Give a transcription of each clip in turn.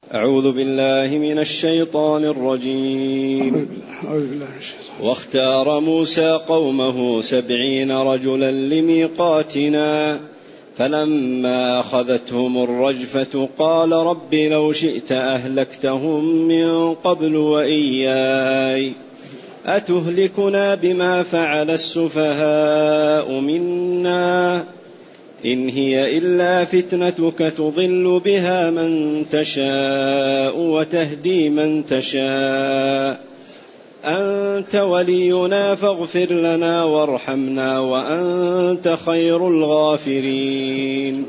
أعوذ بالله من الشيطان الرجيم. واختار موسى قومه 70 رجلا لميقاتنا فلما أخذتهم الرجفة قال رب لو شئت أهلكتهم من قبل وإياي أتهلكنا بما فعل السفهاء منا إن هي إلا فتنتك تضل بها من تشاء وتهدي من تشاء أنت ولينا فاغفر لنا وارحمنا وأنت خير الغافرين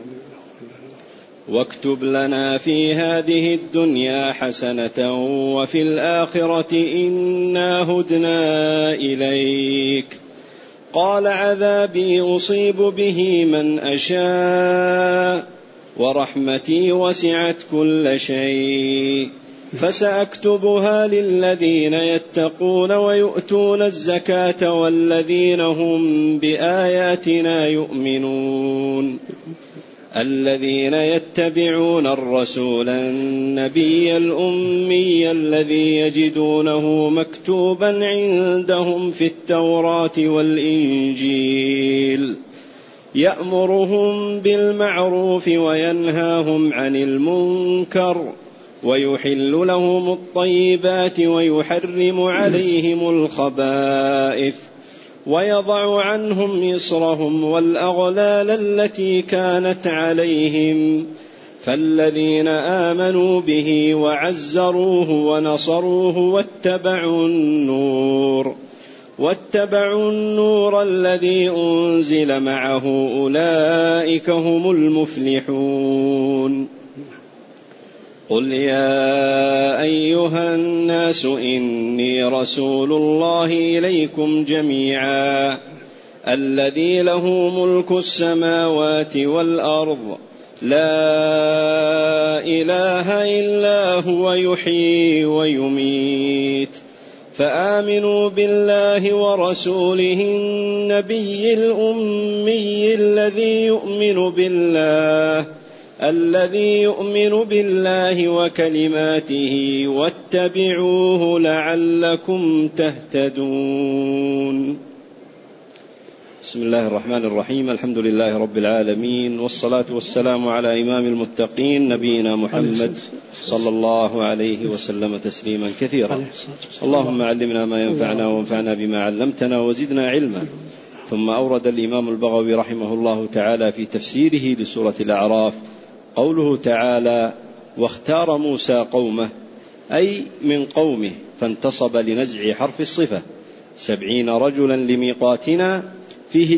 واكتب لنا في هذه الدنيا حسنة وفي الآخرة إنا هدنا إليك قال عذابي أصيب به من أشاء ورحمتي وسعت كل شيء فسأكتبها للذين يتقون ويؤتون الزكاة والذين هم بآياتنا يؤمنون الذين يتبعون الرسول النبي الأمي الذي يجدونه مكتوبا عندهم في التوراة والإنجيل يأمرهم بالمعروف وينهاهم عن المنكر ويحل لهم الطيبات ويحرم عليهم الخبائث ويضع عنهم إصرهم والأغلال التي كانت عليهم فالذين آمنوا به وعزروه ونصروه واتبعوا النور الذي أنزل معه أولئك هم المفلحون قل يا أيها الناس إني رسول الله إليكم جميعا الذي له ملك السماوات والأرض لا إله إلا هو يحيي ويميت فآمنوا بالله ورسوله النبي الأمي الذي يؤمن بالله وكلماته واتبعوه لعلكم تهتدون. بسم الله الرحمن الرحيم. الحمد لله رب العالمين والصلاة والسلام على إمام المتقين نبينا محمد صلى الله عليه وسلم تسليما كثيرا. اللهم علمنا ما ينفعنا وانفعنا بما علمتنا وزدنا علما. ثم أورد الإمام البغوي رحمه الله تعالى في تفسيره لسورة الأعراف قوله تعالى واختار موسى قومه أي من قومه فانتصب لنزع حرف الصفة 70 رجلا لميقاتنا فيه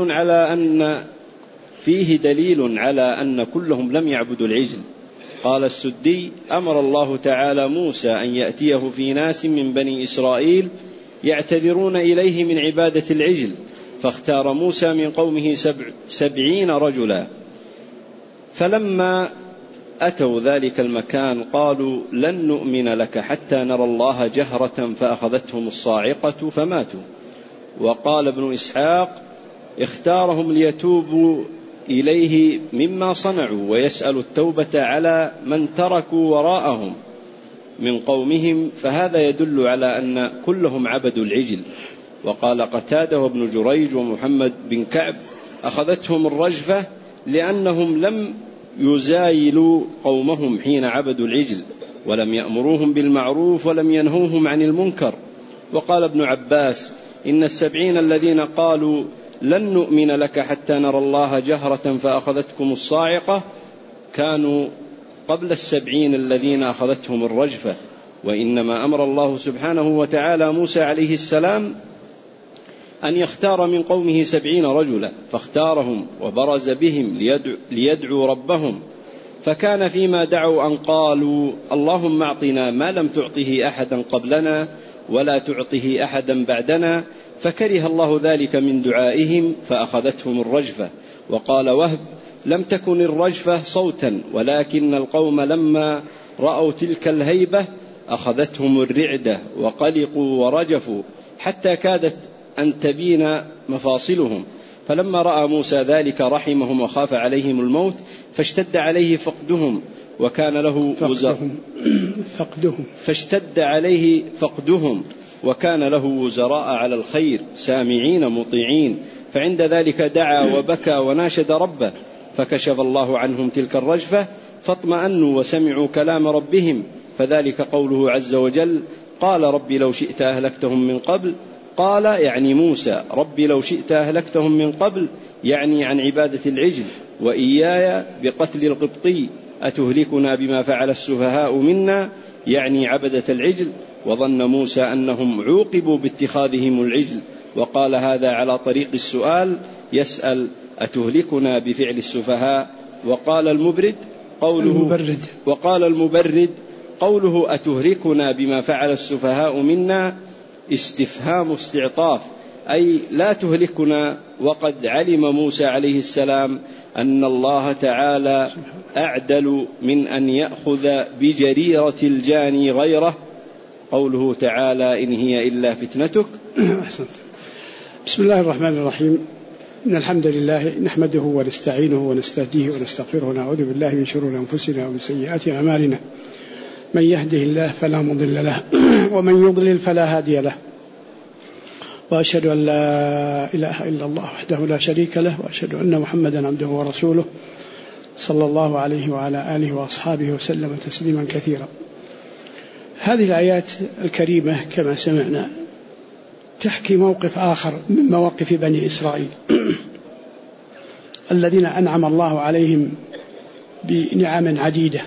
دليل على أن كلهم لم يعبدوا العجل. قال السدي أمر الله تعالى موسى أن يأتيه في ناس من بني إسرائيل يعتذرون إليه من عبادة العجل فاختار موسى من قومه 70 رجلا فلما أتوا ذلك المكان قالوا لن نؤمن لك حتى نرى الله جهرة فأخذتهم الصاعقة فماتوا. وقال ابن إسحاق اختارهم ليتوبوا إليه مما صنعوا ويسألوا التوبة على من تركوا وراءهم من قومهم فهذا يدل على أن كلهم عبدوا العجل. وقال قتادة وابن جريج ومحمد بن كعب أخذتهم الرجفة لأنهم لم يزايلوا قومهم حين عبدوا العجل ولم يأمروهم بالمعروف ولم ينهوهم عن المنكر. وقال ابن عباس إن 70 الذين قالوا لن نؤمن لك حتى نرى الله جهرة فأخذتكم الصاعقة كانوا قبل 70 الذين أخذتهم الرجفة. وإنما أمر الله سبحانه وتعالى موسى عليه السلام أن يختار من قومه 70 رجلا فاختارهم وبرز بهم ليدعوا ربهم فكان فيما دعوا أن قالوا اللهم اعطنا ما لم تعطه أحدا قبلنا ولا تعطه أحدا بعدنا فكره الله ذلك من دعائهم فأخذتهم الرجفة. وقال وهب لم تكن الرجفة صوتا ولكن القوم لما رأوا تلك الهيبة أخذتهم الرعدة وقلقوا ورجفوا حتى كادت أن تبين مفاصلهم فلما رأى موسى ذلك رحمهم وخاف عليهم الموت فاشتد عليه فقدهم وكان له فاشتد عليه فقدهم وكان له وزراء على الخير سامعين مطيعين، فعند ذلك دعا وبكى وناشد ربه فكشف الله عنهم تلك الرجفة فاطمأنوا وسمعوا كلام ربهم، فذلك قوله عز وجل قال رب لو شئت أهلكتهم من قبل، قال يعني موسى رب لو شئت أهلكتهم من قبل يعني عن عبادة العجل، وإياي بقتل القبطي أتهلكنا بما فعل السفهاء منا يعني عبدة العجل، وظن موسى أنهم عوقبوا باتخاذهم العجل وقال هذا على طريق السؤال يسأل أتهلكنا بفعل السفهاء. وقال المبرد قوله أتهلكنا بما فعل السفهاء منا استفهام استعطاف، أي لا تهلكنا، وقد علم موسى عليه السلام أن الله تعالى أعدل من أن يأخذ بجريرة الجاني غيره. قوله تعالى إن هي إلا فتنتك. بسم الله الرحمن الرحيم، إن الحمد لله نحمده ونستعينه ونستهديه ونستغفره ونعوذ بالله من شرور أنفسنا ومن سيئات أعمالنا، من يهده الله فلا مضل له ومن يضلل فلا هادي له، وأشهد أن لا إله إلا الله وحده لا شريك له، وأشهد أن محمدا عبده ورسوله صلى الله عليه وعلى آله وأصحابه وسلم تسليما كثيرا. هذه الآيات الكريمة كما سمعنا تحكي موقف آخر من مواقف بني إسرائيل الذين أنعم الله عليهم بنعم عديدة،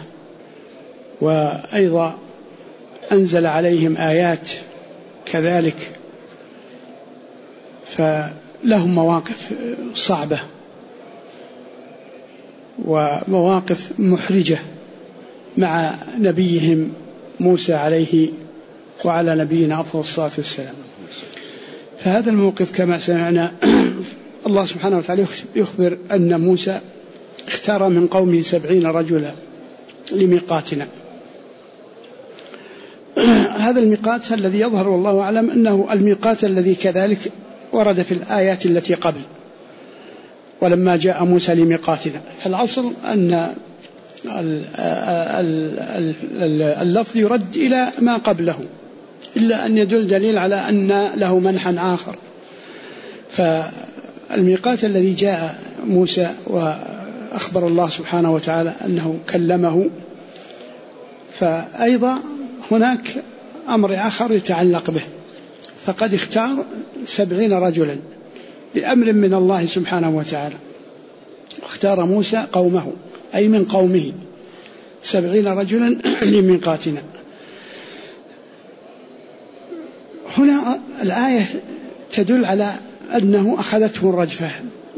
وأيضا أنزل عليهم آيات كذلك، فلهم مواقف صعبة ومواقف محرجة مع نبيهم موسى عليه وعلى نبينا أفضل الصلاة والسلام. فهذا الموقف كما سمعنا الله سبحانه وتعالى يخبر أن موسى اختار من قومه 70 رجلا لميقاتنا. هذا الميقات الذي يظهر والله أعلم أنه الميقات الذي كذلك ورد في الآيات التي قبل، ولما جاء موسى لميقاتنا، فالأصل أن اللفظ يرد إلى ما قبله، إلا أن يدل دليل على أن له منحا آخر. فالميقات الذي جاء موسى وأخبر الله سبحانه وتعالى أنه كلمه، فأيضا هناك أمر آخر يتعلق به، فقد اختار 70 رجلا بأمر من الله سبحانه وتعالى، اختار موسى قومه أي من قومه 70 رجلا لميقاتنا. هنا الآية تدل على أنه أخذته الرجفة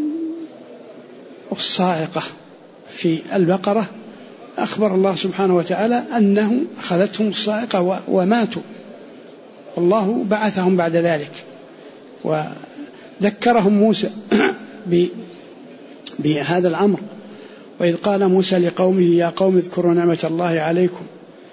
الصاعقة. في البقرة أخبر الله سبحانه وتعالى أنه أخذتهم الصاعقة وماتوا، والله بعثهم بعد ذلك، وذكرهم موسى بهذا الأمر. وإذ قال موسى لقومه يا قوم اذكروا نعمة الله عليكم،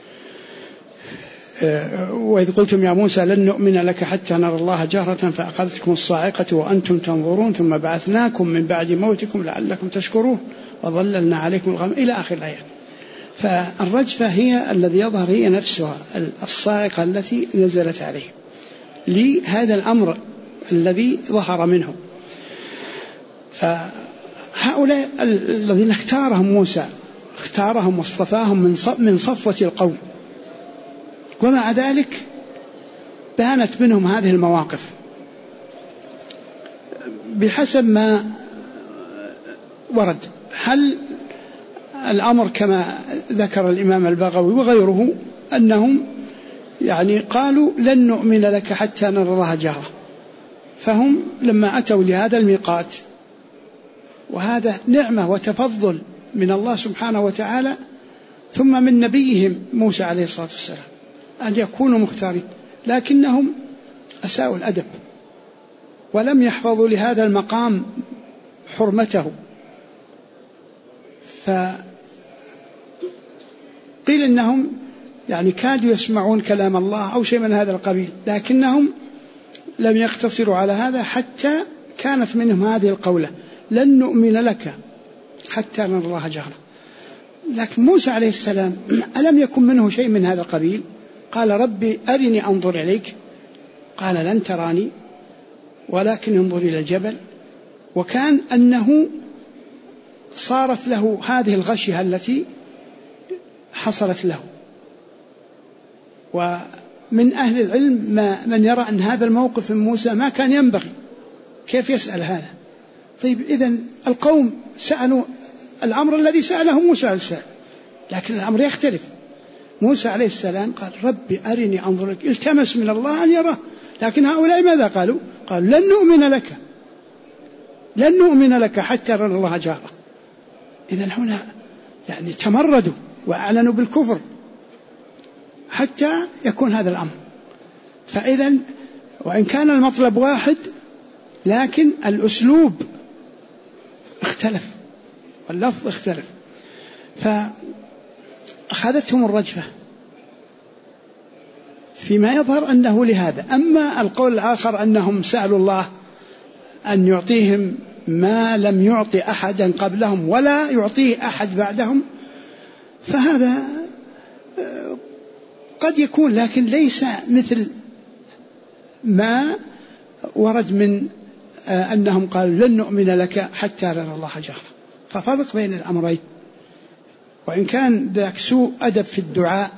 وإذ قلتم يا موسى لن نؤمن لك حتى نرى الله جهرة فأخذتكم الصاعقة وأنتم تنظرون ثم بعثناكم من بعد موتكم لعلكم تشكرون وظللنا عليكم الغمام إلى آخر الآيات. فالرجفة هي الذي يظهر هي نفسها الصاعقة التي نزلت عليه لهذا الأمر الذي ظهر منه. فهؤلاء الذين اختارهم موسى اختارهم واصطفاهم من صفوة القوم، ومع ذلك بانت منهم هذه المواقف بحسب ما ورد. هل الأمر كما ذكر الإمام البغوي وغيره أنهم قالوا لن نؤمن لك حتى نرى الله جهرة، فهم لما أتوا لهذا الميقات، وهذا نعمة وتفضل من الله سبحانه وتعالى ثم من نبيهم موسى عليه الصلاة والسلام أن يكونوا مختارين، لكنهم أساءوا الأدب ولم يحفظوا لهذا المقام حرمته. فقيل إنهم كادوا يسمعون كلام الله أو شيء من هذا القبيل، لكنهم لم يقتصروا على هذا حتى كانت منهم هذه القولة لن نؤمن لك حتى نرى الله جهرة. لكن موسى عليه السلام ألم يكن منه شيء من هذا القبيل؟ قال ربي أرني أنظر إليك، قال لن تراني ولكن انظر إلى الجبل. وكان أنه صارت له هذه الغشية التي حصلت له. ومن أهل العلم من يرى أن هذا الموقف من موسى ما كان ينبغي، كيف يسأل هذا؟ طيب إذن القوم سألوا الأمر الذي سأله موسى عليه السلام، لكن الأمر يختلف. موسى عليه السلام قال ربي أرني أنظر إليك، التمس من الله أن يراه. لكن هؤلاء ماذا قالوا؟ قالوا لن نؤمن لك حتى نرى الله جهرة. إذن هنا يعني تمردوا وأعلنوا بالكفر حتى يكون هذا الأمر. فإذن وإن كان المطلب واحد لكن الأسلوب اختلف واللفظ اختلف، فأخذتهم الرجفة فيما يظهر أنه لهذا. أما القول الآخر أنهم سألوا الله أن يعطيهم ما لم يعطي أحدا قبلهم ولا يعطيه أحد بعدهم، فهذا قد يكون، لكن ليس مثل ما ورد من أنهم قالوا لن نؤمن لك حتى نرى الله جهرة. ففرق بين الأمرين. وإن كان ذاك سوء أدب في الدعاء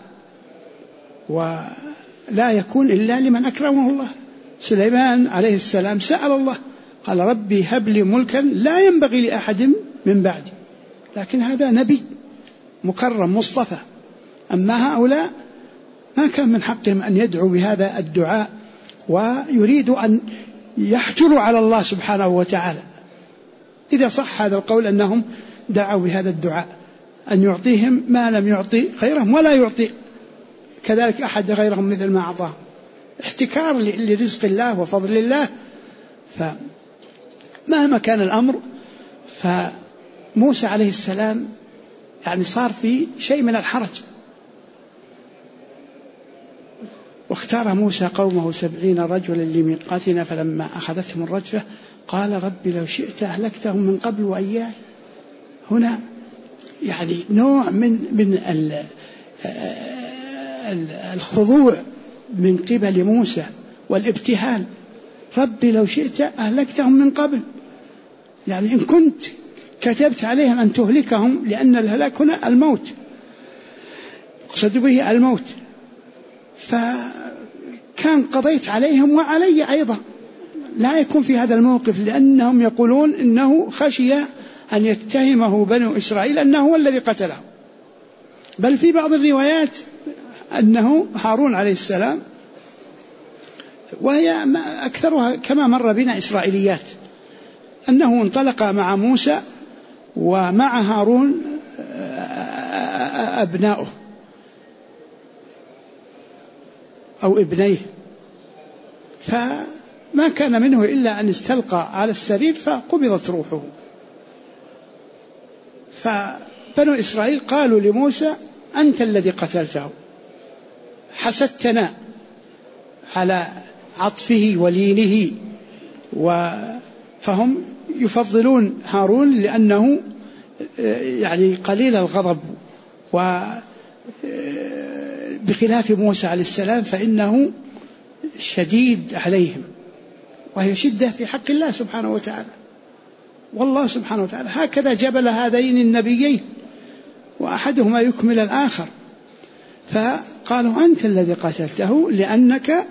ولا يكون إلا لمن أكرمه الله. سليمان عليه السلام سأل الله قال ربي هب لي ملكا لا ينبغي لأحد من بعدي، لكن هذا نبي مكرم مصطفى. أما هؤلاء ما كان من حقهم أن يدعوا بهذا الدعاء ويريدوا أن يحجروا على الله سبحانه وتعالى، إذا صح هذا القول أنهم دعوا بهذا الدعاء أن يعطيهم ما لم يعطي غيرهم ولا يعطي كذلك أحد غيرهم مثل ما أعطاه، احتكار لرزق الله وفضل الله. فمهما كان الأمر، فموسى عليه السلام يعني صار في شيء من الحرج. واختار موسى قومه 70 رجلا لميقاتنا فلما أخذتهم الرجفة قال رب لو شئت أهلكتهم من قبل وإياي. هنا يعني نوع من الخضوع من قبل موسى والابتهال. ربي لو شئت أهلكتهم من قبل، يعني إن كنت كتبت عليهم أن تهلكهم، لأن الهلاك هنا الموت، يقصد به الموت، فكان قضيت عليهم وعلي أيضا. لا يكون في هذا الموقف، لأنهم يقولون إنه خشي أن يتهمه بنو إسرائيل أنه هو الذي قتله. بل في بعض الروايات أنه هارون عليه السلام، وهي أكثرها كما مر بنا إسرائيليات، أنه انطلق مع موسى ومع هارون أبناؤه أو ابنيه، فما كان منه إلا أن استلقى على السرير فقبضت روحه. فبنو إسرائيل قالوا لموسى أنت الذي قتلته، حسدتنا على عطفه ولينه. فهم يفضلون هارون لأنه يعني قليل الغضب، وبخلاف موسى عليه السلام فإنه شديد عليهم، وهي شدة في حق الله سبحانه وتعالى. والله سبحانه وتعالى هكذا جبل هذين النبيين وأحدهما يكمل الآخر. فقالوا أنت الذي قتلته لأنك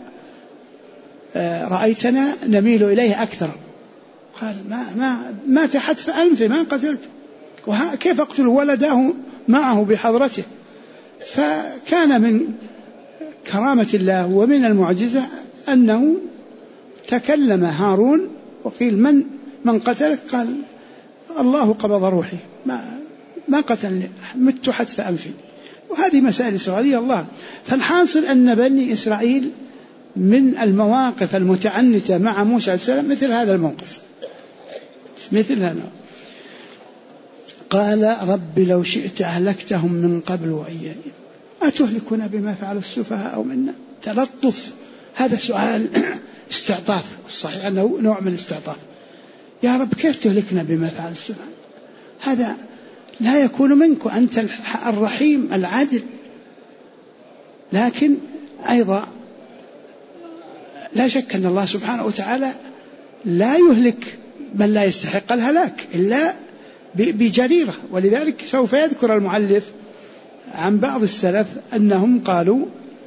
رأيتنا نميل إليه أكثر. قال ما تحت أنفه ما قتلته، كيف أقتل ولده معه بحضرته؟ فكان من كرامة الله ومن المعجزة أنه تكلم هارون وقيل من قتلك؟ قال الله قبض روحي، ما قتلني، مت حتف أنفي. وهذه مسائل إسرائيلية الله. فالحاصل أن بني إسرائيل من المواقف المتعنتة مع موسى عليه السلام مثل هذا الموقف، مثل هذا. قال رب لو شئت أهلكتهم من قبل وإياي أتهلكنا بما فعل السفهاء منا. تلطف، هذا سؤال استعطاف، الصحيح أنه نوع من الاستعطاف. يا رب كيف تهلكنا بما فعل السفهاء؟ هذا لا يكون منك وأنت الرحيم العادل. لكن أيضا لا شك أن الله سبحانه وتعالى لا يهلك من لا يستحق الهلاك إلا بجريرة. ولذلك سوف يذكر المؤلف عن بعض السلف أنهم قالوا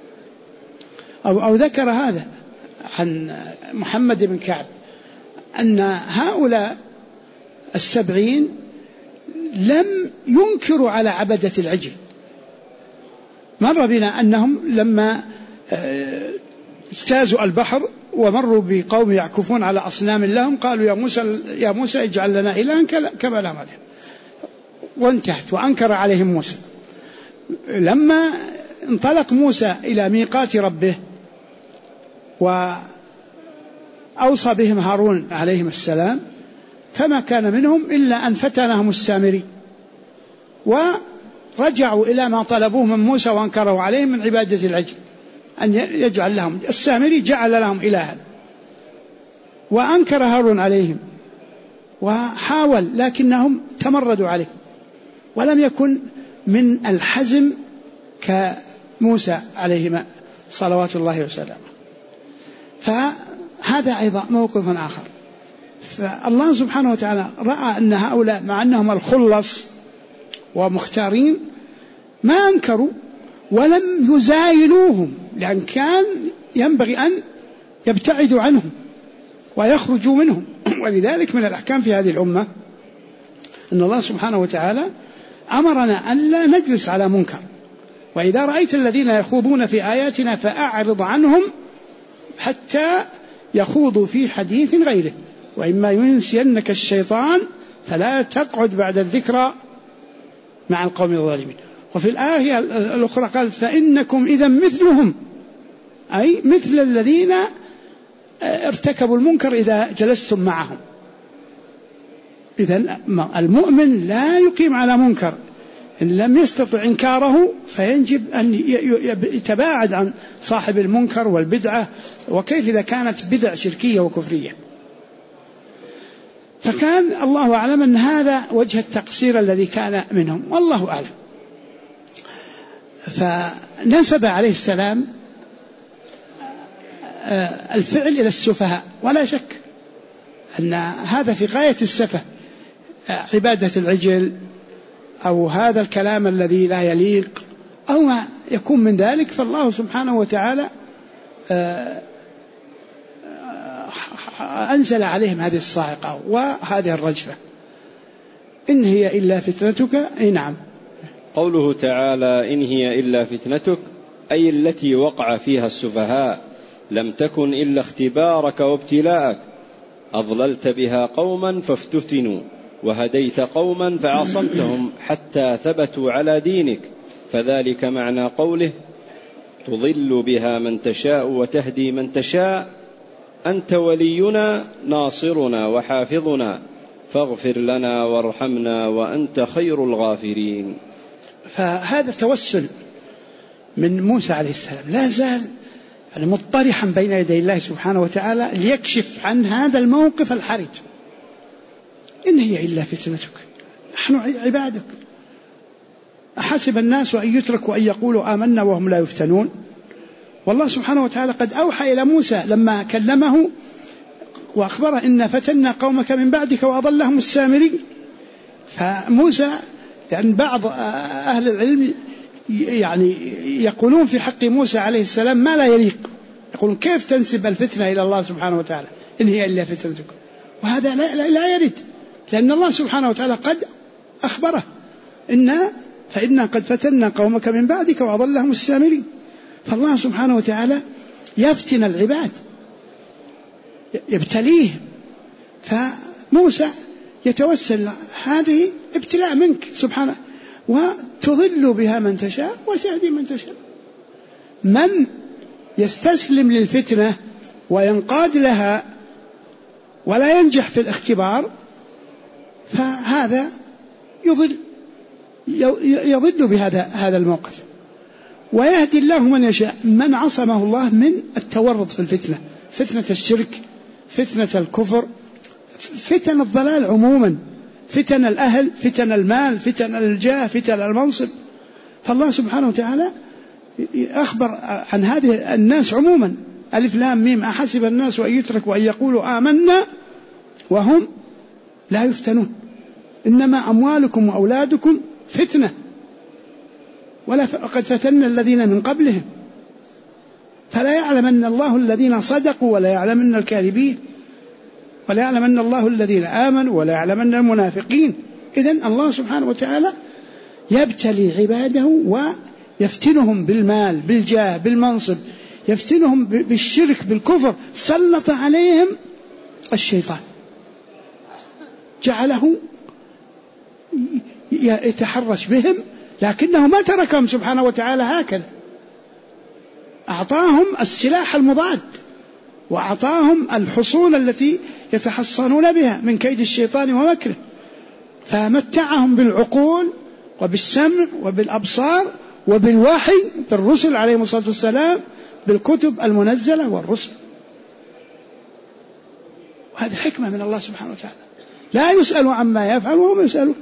أو ذكر هذا عن محمد بن كعب أن هؤلاء 70 لم ينكروا على عبدة العجل. مر بنا أنهم لما اجتازوا البحر ومروا بقوم يعكفون على أصنام لهم قالوا يا موسى اجعل لنا إلها كما لهم عليه، وانتهت وأنكر عليهم موسى. لما انطلق موسى إلى ميقات ربه وأوصى بهم هارون عليهم السلام فما كان منهم إلا أن فتنهم السامري ورجعوا إلى ما طلبوه من موسى وأنكروا عليهم من عبادة العجل، أن يجعل لهم السامري جعل لهم إلها، وأنكر هارون عليهم وحاول لكنهم تمردوا عليه ولم يكن من الحزم كموسى عليهما صلوات الله وسلامه. فهذا أيضا موقف آخر. فالله سبحانه وتعالى رأى أن هؤلاء مع أنهم الخلص ومختارين ما أنكروا ولم يزايلوهم، لأن كان ينبغي أن يبتعدوا عنهم ويخرجوا منهم. ولذلك من الأحكام في هذه الأمة أن الله سبحانه وتعالى أمرنا أن لا نجلس على منكر، وإذا رأيت الذين يخوضون في آياتنا فأعرض عنهم حتى يخوضوا في حديث غيره، وإما ينسينك الشيطان فلا تقعد بعد الذكرى مع القوم الظالمين. وفي الآية الأخرى قال فإنكم إذا مثلهم، أي مثل الذين ارتكبوا المنكر إذا جلستم معهم. إذن المؤمن لا يقيم على منكر إن لم يستطع إنكاره، فينجب أن يتباعد عن صاحب المنكر والبدعة، وكيف إذا كانت بدع شركية وكفرية. فكان الله أعلم أن هذا وجه التقصير الذي كان منهم، والله أعلم. فنسب عليه السلام الفعل إلى السفهاء، ولا شك أن هذا في غاية السفه، عبادة العجل أو هذا الكلام الذي لا يليق أو ما يكون من ذلك. فالله سبحانه وتعالى أنزل عليهم هذه الصاعقة وهذه الرجفة. إن هي إلا فتنتك. نعم. قوله تعالى إن هي إلا فتنتك أي التي وقع فيها السفهاء، لم تكن إلا اختبارك وابتلاءك، أضللت بها قوما فافتتنوا وهديت قوما فعصمتهم حتى ثبتوا على دينك، فذلك معنى قوله تضل بها من تشاء وتهدي من تشاء، أنت ولينا ناصرنا وحافظنا فاغفر لنا وارحمنا وأنت خير الغافرين. فهذا توسل من موسى عليه السلام لا زال يعني مضطرحا بين يدي الله سبحانه وتعالى ليكشف عن هذا الموقف الحرج. إن هي إلا فتنتك، نحن عبادك، أحسب الناس أن يتركوا أن يقولوا آمنا وهم لا يفتنون. والله سبحانه وتعالى قد أوحى إلى موسى لما كلمه وأخبره إن فتنا قومك من بعدك وأضلهم السامري. فموسى يعني بعض أهل العلم يعني يقولون في حق موسى عليه السلام ما لا يليق، يقولون كيف تنسب الفتنة إلى الله سبحانه وتعالى إن هي إلا فتنتك، وهذا لا يرد، لأن الله سبحانه وتعالى قد أخبره فإنا قد فتنا قومك من بعدك وأضلهم السامري. فالله سبحانه وتعالى يفتن العباد يبتليهم، فموسى يتوسل هذه ابتلاء منك سبحانه، وتضل بها من تشاء وتهدي من تشاء. من يستسلم للفتنة وينقاد لها ولا ينجح في الاختبار فهذا يضل بهذا الموقف. ويهدي الله من يشاء من عصمه الله من التورط في الفتنة، فتنة الشرك، فتنة الكفر، فتن الضلال عموما، فتن الأهل، فتن المال، فتن الجاه، فتن المنصب. فالله سبحانه وتعالى أخبر عن هذه الناس عموما: ألف لام ميم أحسب الناس أن يتركوا أن يقولوا آمنا وهم لا يفتنون، إنما أموالكم وأولادكم فتنة وقد فتنا الذين من قبلهم فلا يعلمن الله الذين صدقوا ولا يعلمن الكاذبين ولا يعلمن الله الذين آمنوا ولا يعلمن المنافقين. إذن الله سبحانه وتعالى يبتلي عباده ويفتنهم بالمال، بالجاه، بالمنصب، يفتنهم بالشرك، بالكفر. سلط عليهم الشيطان، جعله يتحرش بهم، لكنه ما تركهم سبحانه وتعالى هكذا، أعطاهم السلاح المضاد وأعطاهم الحصون التي يتحصنون بها من كيد الشيطان ومكره، فمتعهم بالعقول وبالسمع وبالأبصار وبالوحي، بالرسل عليهم الصلاة والسلام، بالكتب المنزلة والرسل. وهذه حكمة من الله سبحانه وتعالى، لا يسأل عما يفعل وهم يسألون.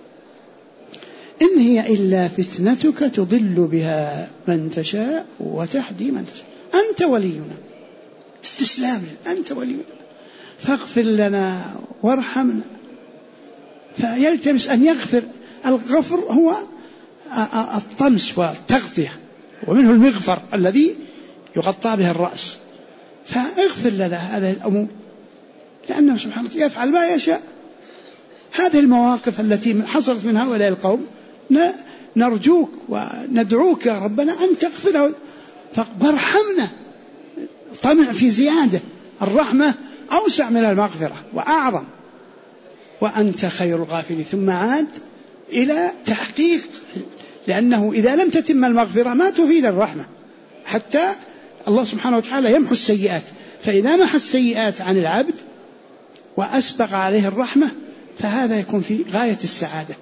إن هي إلا فتنتك تضل بها من تشاء وتهدي من تشاء، أنت ولينا، استسلام، أنت ولينا فاغفر لنا وارحمنا. فيلتمس أن يغفر. الغفر هو الطمس والتغطية، ومنه المغفر الذي يغطى به الرأس. فاغفر لنا هذه الأمور، لأنه سبحانه وتعالى يفعل ما يشاء. هذه المواقف التي حصلت من هؤلاء القوم نرجوك وندعوك يا ربنا أن تغفر وارحمنا. طمع في زيادة، الرحمة أوسع من المغفرة وأعظم، وأنت خير الغافرين. ثم عاد إلى تحقيق، لأنه إذا لم تتم المغفرة ما تفيد الرحمة، حتى الله سبحانه وتعالى يمحو السيئات. فإذا محى السيئات عن العبد وأسبق عليه الرحمة فهذا يكون في غاية السعادة.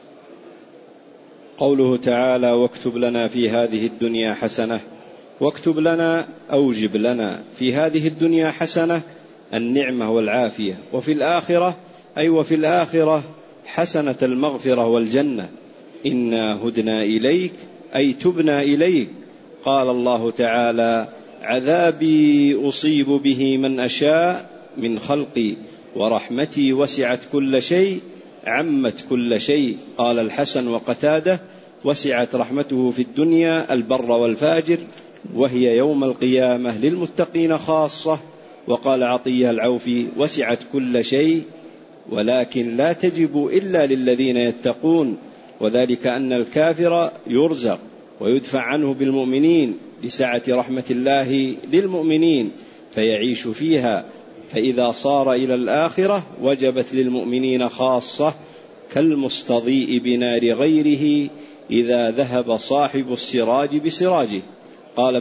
قوله تعالى: واكتب لنا في هذه الدنيا حسنة. واكتب لنا أوجب لنا في هذه الدنيا حسنة النعمة والعافية، وفي الآخرة وفي الآخرة حسنة المغفرة والجنة. إنا هدنا إليك أي تبنا إليك. قال الله تعالى: عذابي أصيب به من أشاء من خلقي ورحمتي وسعت كل شيء عمت كل شيء. قال الحسن وقتادة: وسعت رحمته في الدنيا البر والفاجر، وهي يوم القيامة للمتقين خاصة. وقال عطية العوفي: وسعت كل شيء ولكن لا تجب إلا للذين يتقون، وذلك أن الكافر يرزق ويدفع عنه بالمؤمنين لسعة رحمة الله للمؤمنين فيعيش فيها. فإذا صار إلى الآخرة وجبت للمؤمنين خاصة، كالمستضيء بنار غيره إذا ذهب صاحب السراج بسراجه. قال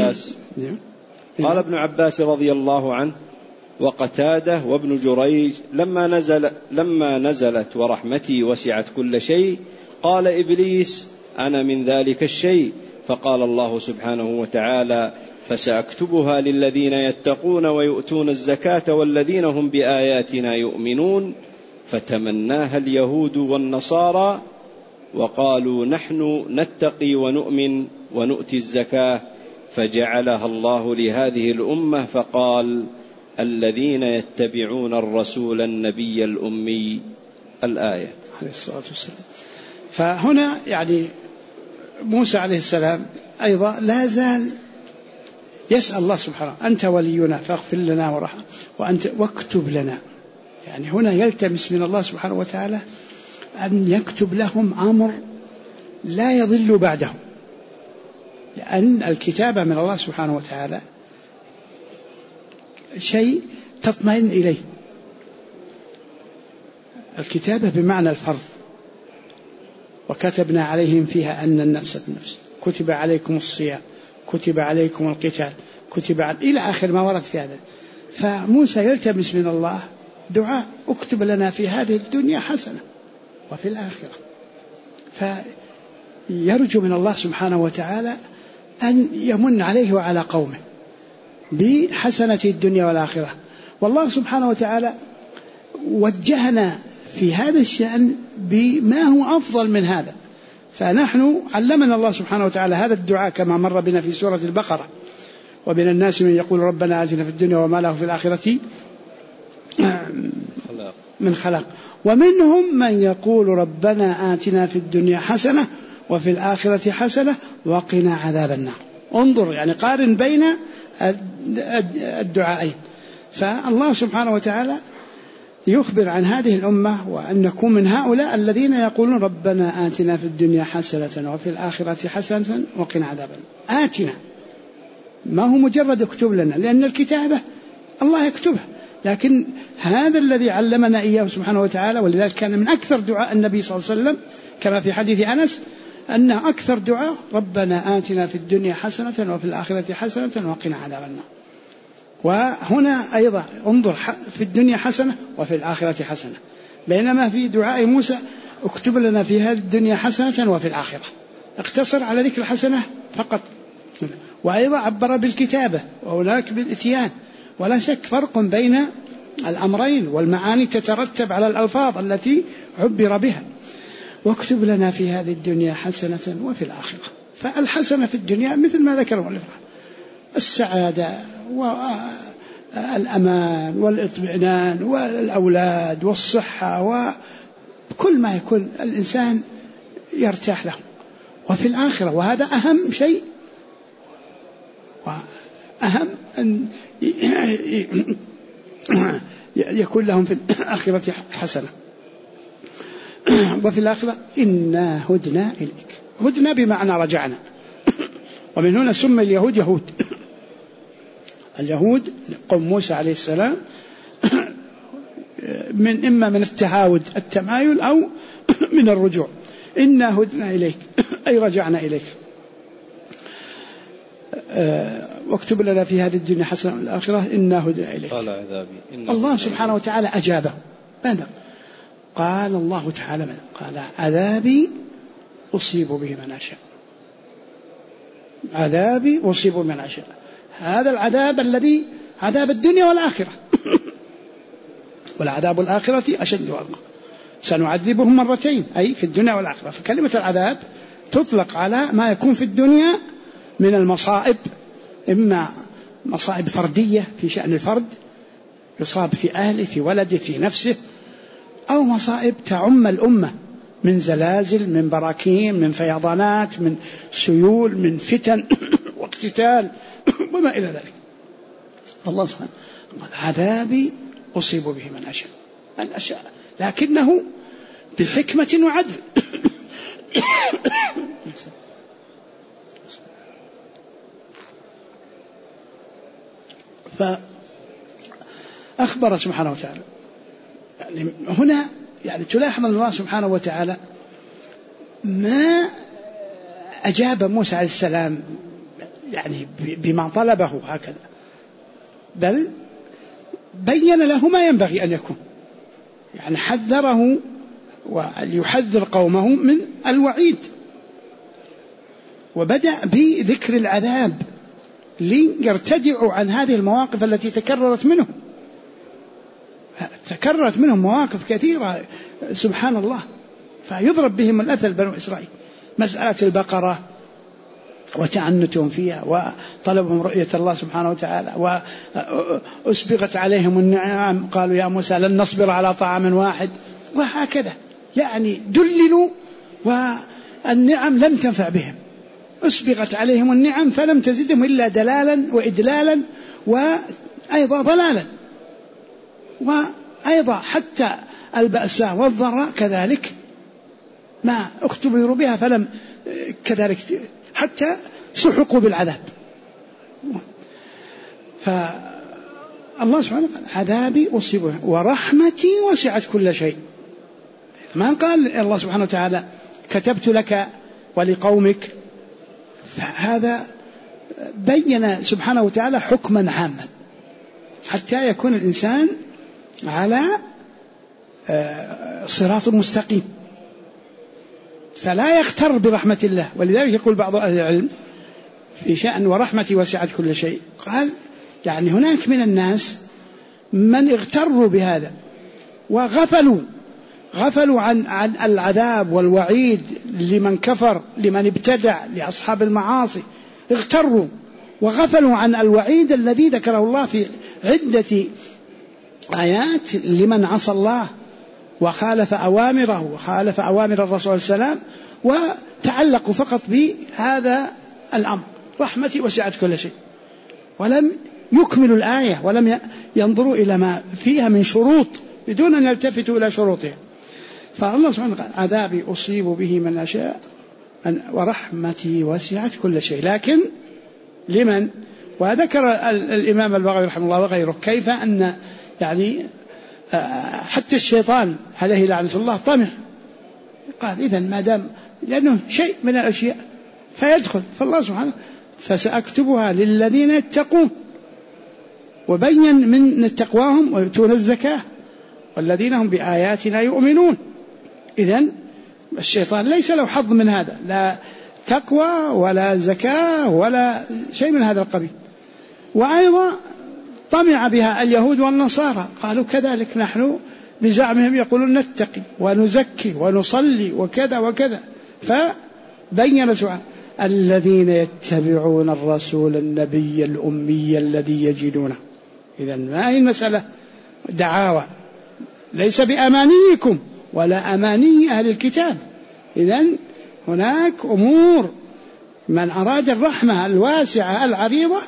ابن عباس رضي الله عنه وقتاده وابن جريج: لما نزلت ورحمتي وسعت كل شيء، قال إبليس: أنا من ذلك الشيء. فقال الله سبحانه وتعالى: فسأكتبها للذين يتقون ويؤتون الزكاة والذين هم بآياتنا يؤمنون. فتمناها اليهود والنصارى وقالوا: نحن نتقي ونؤمن ونؤتي الزكاة، فجعلها الله لهذه الأمة فقال: الذين يتبعون الرسول النبي الأمي. الآية عليه الصلاة والسلام. فهنا يعني موسى عليه السلام أيضا لا زال يسأل الله سبحانه: أنت ولينا فاغفر لنا ورحمة وأنت واكتب لنا. يعني هنا يلتمس من الله سبحانه وتعالى أن يكتب لهم أمر لا يضل بعده، لأن الكتابة من الله سبحانه وتعالى شيء تطمئن إليه. الكتابة بمعنى الفرض: وكتبنا عليهم فيها أن النفس بالنفس، كتب عليكم الصيام، كتب عليكم القتال، إلى آخر ما ورد في هذا. فموسى يلتمس من الله دعاء: اكتب لنا في هذه الدنيا حسنة وفي الآخرة. فيرجو من الله سبحانه وتعالى أن يمن عليه وعلى قومه بحسنة الدنيا والآخرة. والله سبحانه وتعالى وجهنا في هذا الشأن بما هو أفضل من هذا. فنحن علمنا الله سبحانه وتعالى هذا الدعاء كما مر بنا في سورة البقرة: ومن الناس من يقول ربنا آتنا في الدنيا وما له في الآخرة من خلاق، ومنهم من يقول ربنا آتنا في الدنيا حسنة وفي الآخرة حسنة وقنا عذاب النار. انظر يعني قارن بين الدعائين. فالله سبحانه وتعالى يخبر عن هذه الأمة وأن نكون من هؤلاء الذين يقولون ربنا آتنا في الدنيا حسنة وفي الآخرة حسنة وقنا عذاب النار. آتنا ما هو مجرد اكتب لنا، لأن الكتابة الله يكتبها، لكن هذا الذي علمنا إياه سبحانه وتعالى. ولذلك كان من أكثر دعاء النبي صلى الله عليه وسلم كما في حديث أنس أن أكثر دعاء ربنا آتنا في الدنيا حسنة وفي الآخرة حسنة وقنا عذاب النار. وهنا أيضا انظر في الدنيا حسنة وفي الآخرة حسنة، بينما في دعاء موسى اكتب لنا في هذه الدنيا حسنة وفي الآخرة، اقتصر على ذكر الحسنة فقط. وأيضا عبر بالكتابة وهناك بالإتيان. ولا شك فرق بين الأمرين، والمعاني تترتب على الألفاظ التي عبر بها. واكتب لنا في هذه الدنيا حسنة وفي الآخرة. فالحسنة في الدنيا مثل ما ذكره الإفراد: السعادة والأمان والإطمئنان والأولاد والصحة وكل ما يكون الإنسان يرتاح له. وفي الآخرة، وهذا أهم شيء، وأهم أن يكون لهم في الآخرة حسنة. وفي الآخرة إنا هدنا إليك. هدنا بمعنى رجعنا. ومن هنا سمي اليهود يهود. اليهود قوم موسى عليه السلام إما من التهاود التمايل أو من الرجوع. إنا هدنا إليك أي رجعنا إليك. واكتب لنا في هذه الدنيا حسنة الآخرة إنا هدنا إليك. قال عذابي الله سبحانه وتعالى أجابه. ماذا قال الله تعالى؟ قال عذابي أصيب به من أشاء. عذابي أصيب من أشاء. هذا العذاب الذي عذاب الدنيا والآخرة. والعذاب الآخرة أشد وأبقى. سنعذبهم مرتين أي في الدنيا والآخرة. فكلمة العذاب تطلق على ما يكون في الدنيا من المصائب، إما مصائب فردية في شأن الفرد يصاب في أهله في ولده في نفسه، أو مصائب تعم الأمة من زلازل من براكين من فيضانات من سيول من فتن واقتتال وما إلى ذلك. الله سبحانه قال عذابي أصيب به من أشاء لكنه بحكمة وعدل. فأخبر سبحانه وتعالى يعني هنا يعني تلاحظ أن الله سبحانه وتعالى ما أجاب موسى عليه السلام يعني بما طلبه هكذا، بل بين له ما ينبغي أن يكون، يعني حذره وليحذر قومه من الوعيد، وبدأ بذكر العذاب ليرتدعوا عن هذه المواقف التي تكررت منهم مواقف كثيرة سبحان الله، فيضرب بهم الأثل بنو إسرائيل. مسألة البقرة وتعنتهم فيها وطلبهم رؤية الله سبحانه وتعالى، وأسبغت عليهم النعم قالوا يا موسى لن نصبر على طعام واحد، وهكذا يعني دللوا والنعم لم تنفع بهم، أسبغت عليهم النعم فلم تزدهم إلا دلالا وإدلالا وأيضا ضلالا، وأيضا حتى البأساء والضراء كذلك ما اختبروا بها فلم كذلك حتى سحقوا بالعذاب. فالله سبحانه وتعالى عذابي أصيبه ورحمتي وسعت كل شيء. ما قال الله سبحانه وتعالى كتبت لك ولقومك، فهذا بين سبحانه وتعالى حكما عاما حتى يكون الإنسان على صراط مستقيم فلا يغتر برحمة الله. ولذلك يقول بعض أهل العلم في شأن ورحمتي وسعت كل شيء، قال يعني هناك من الناس من اغتروا بهذا وغفلوا غفلوا عن العذاب والوعيد لمن كفر، لمن ابتدع، لأصحاب المعاصي. اغتروا وغفلوا عن الوعيد الذي ذكره الله في عدة آيات لمن عصى الله وخالف أوامره وخالف أوامر الرسول صلى الله عليه وسلم، وتعلقوا فقط بهذا الأمر: رحمتي وسعت كل شيء، ولم يكملوا الآية ولم ينظروا إلى ما فيها من شروط بدون أن يلتفتوا إلى شروطها. فالله سبحانه وتعالى: عذابي أصيب به من أشاء ورحمتي وسعت كل شيء. لكن لمن؟ وذكر الإمام البغوي رحمه الله وغيره كيف أن يعني حتى الشيطان عليه لعنة الله طمع، قال: إذن ما دام لأنه شيء من الأشياء فيدخل. فالله سبحانه: فسأكتبها للذين يتقون، وبين من تقواهم ويؤتون الزكاة والذين هم بآياتنا يؤمنون. إذن الشيطان ليس له حظ من هذا، لا تقوى ولا زكاة ولا شيء من هذا القبيل. وأيضا طمع بها اليهود والنصارى، قالوا كذلك نحن بزعمهم يقولون نتقي ونزكي ونصلي وكذا وكذا. فبين سبحانه: الذين يتبعون الرسول النبي الأمي الذي يجدونه. إذن ما هي المسألة دعاوى، ليس بأمانيكم ولا أماني أهل الكتاب. إذن هناك أمور من أراد الرحمة الواسعة العريضة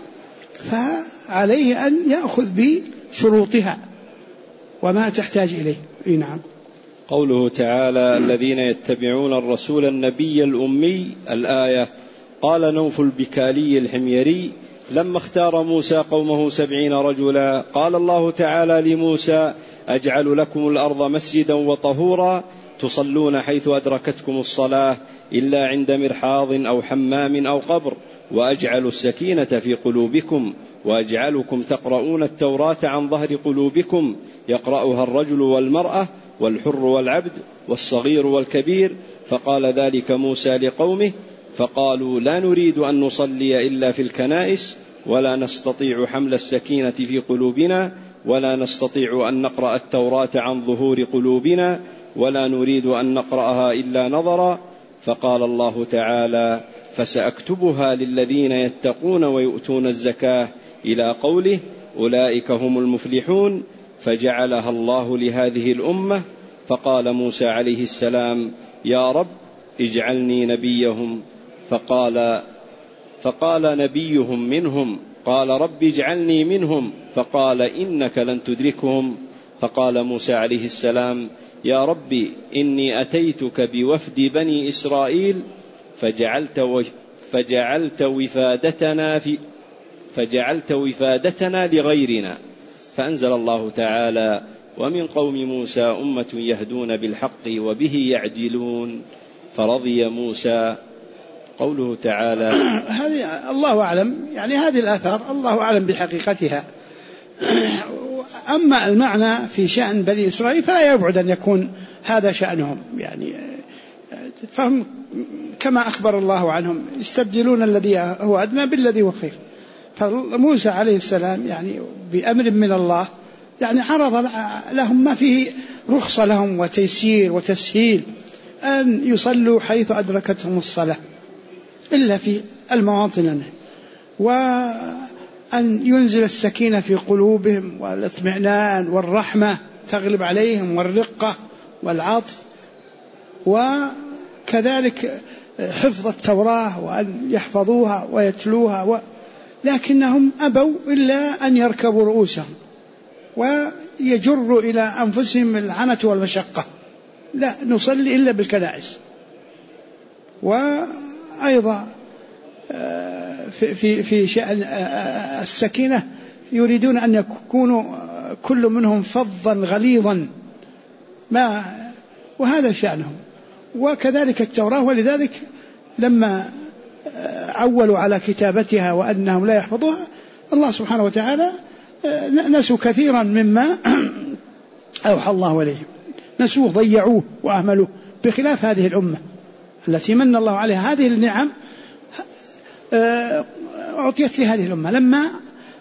فعليه أن يأخذ بشروطها وما تحتاج إليه. نعم. قوله تعالى: الذين يتبعون الرسول النبي الأمي، الآية. قال نوف البكالي الحميري: لما اختار موسى قومه 70 رجلا قال الله تعالى لموسى: أجعل لكم الأرض مسجدا وطهورا تصلون حيث أدركتكم الصلاة إلا عند مرحاض أو حمام أو قبر، وأجعل السكينة في قلوبكم، وأجعلكم تقرؤون التوراة عن ظهر قلوبكم يقرأها الرجل والمرأة والحر والعبد والصغير والكبير. فقال ذلك موسى لقومه، فقالوا: لا نريد أن نصلي إلا في الكنائس، ولا نستطيع حمل السكينة في قلوبنا، ولا نستطيع أن نقرأ التوراة عن ظهور قلوبنا، ولا نريد أن نقرأها إلا نظرا. فقال الله تعالى: فسأكتبها للذين يتقون ويؤتون الزكاة، إلى قوله: أولئك هم المفلحون، فجعلها الله لهذه الأمة. فقال موسى عليه السلام: يا رب اجعلني نبيهم. فقال نبيهم منهم. قال: رب اجعلني منهم. فقال: إنك لن تدركهم. فقال موسى عليه السلام: يا رب إني أتيتك بوفد بني إسرائيل فجعلت وفادتنا لغيرنا. فأنزل الله تعالى: ومن قوم موسى أمة يهدون بالحق وبه يعدلون، فرضي موسى. قوله تعالى: هذه الله أعلم، يعني هذه الآثار الله أعلم بحقيقتها. أما المعنى في شأن بني إسرائيل فلا يبعد أن يكون هذا شأنهم، يعني فهم كما أخبر الله عنهم يستبدلون الذي هو أدنى بالذي هو خير. فموسى عليه السلام يعني بأمر من الله يعني عرض لهم ما فيه رخصة لهم وتيسير وتسهيل، أن يصلوا حيث أدركتهم الصلاة إلا في المواطن، وأن ينزل السكينة في قلوبهم والاطمئنان والرحمة تغلب عليهم والرقة والعطف، وكذلك حفظ التوراة وأن يحفظوها ويتلوها لكنهم أبوا إلا أن يركبوا رؤوسهم ويجروا إلى أنفسهم العنة والمشقة، لا نصلي إلا بالكنائس. وأيضا في شأن السكينة يريدون أن يكونوا كل منهم فظا غليظا، وهذا شأنهم. وكذلك التوراة، ولذلك لما عولوا على كتابتها وأنهم لا يحفظوها الله سبحانه وتعالى نسوا كثيرا مما أوحى الله إليهم، نسوه ضيعوه وأهملوه، بخلاف هذه الأمة التي من الله عليها هذه النعم أعطيت لهذه الأمة لما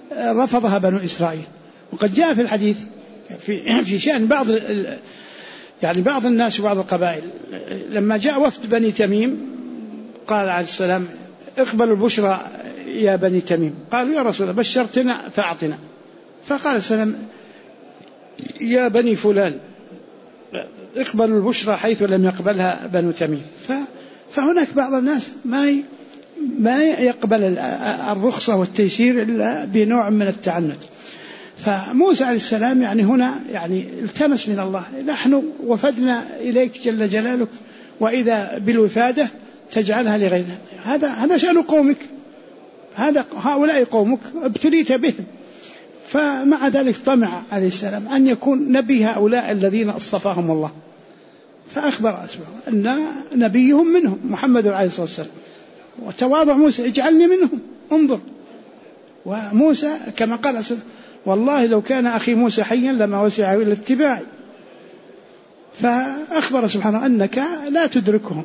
رفضها بنو إسرائيل. وقد جاء في الحديث في شأن بعض يعني بعض الناس وبعض القبائل لما جاء وفد بني تميم قال عليه السلام اقبلوا البشرى يا بني تميم. قالوا يا رسول الله بشرتنا فأعطنا. فقال السلام يا بني فلان اقبلوا البشرى حيث لم يقبلها بنو تميم. فهناك بعض الناس ما يقبل الرخصة والتيسير إلا بنوع من التعنت. فموسى عليه السلام يعني هنا يعني التمس من الله نحن وفدنا إليك جل جلالك وإذا بالوفادة تجعلها لغيرنا. هذا شأن قومك، هؤلاء قومك ابتليت بهم. فمع ذلك طمع عليه السلام أن يكون نبي هؤلاء الذين اصطفاهم الله، فأخبر أن نبيهم منهم محمد عليه الصلاة والسلام. وتواضع موسى اجعلني منهم انظر. وموسى كما قال والله لو كان أخي موسى حيا لما وسعه إلا اتباعي. فأخبر سبحانه أنك لا تدركهم،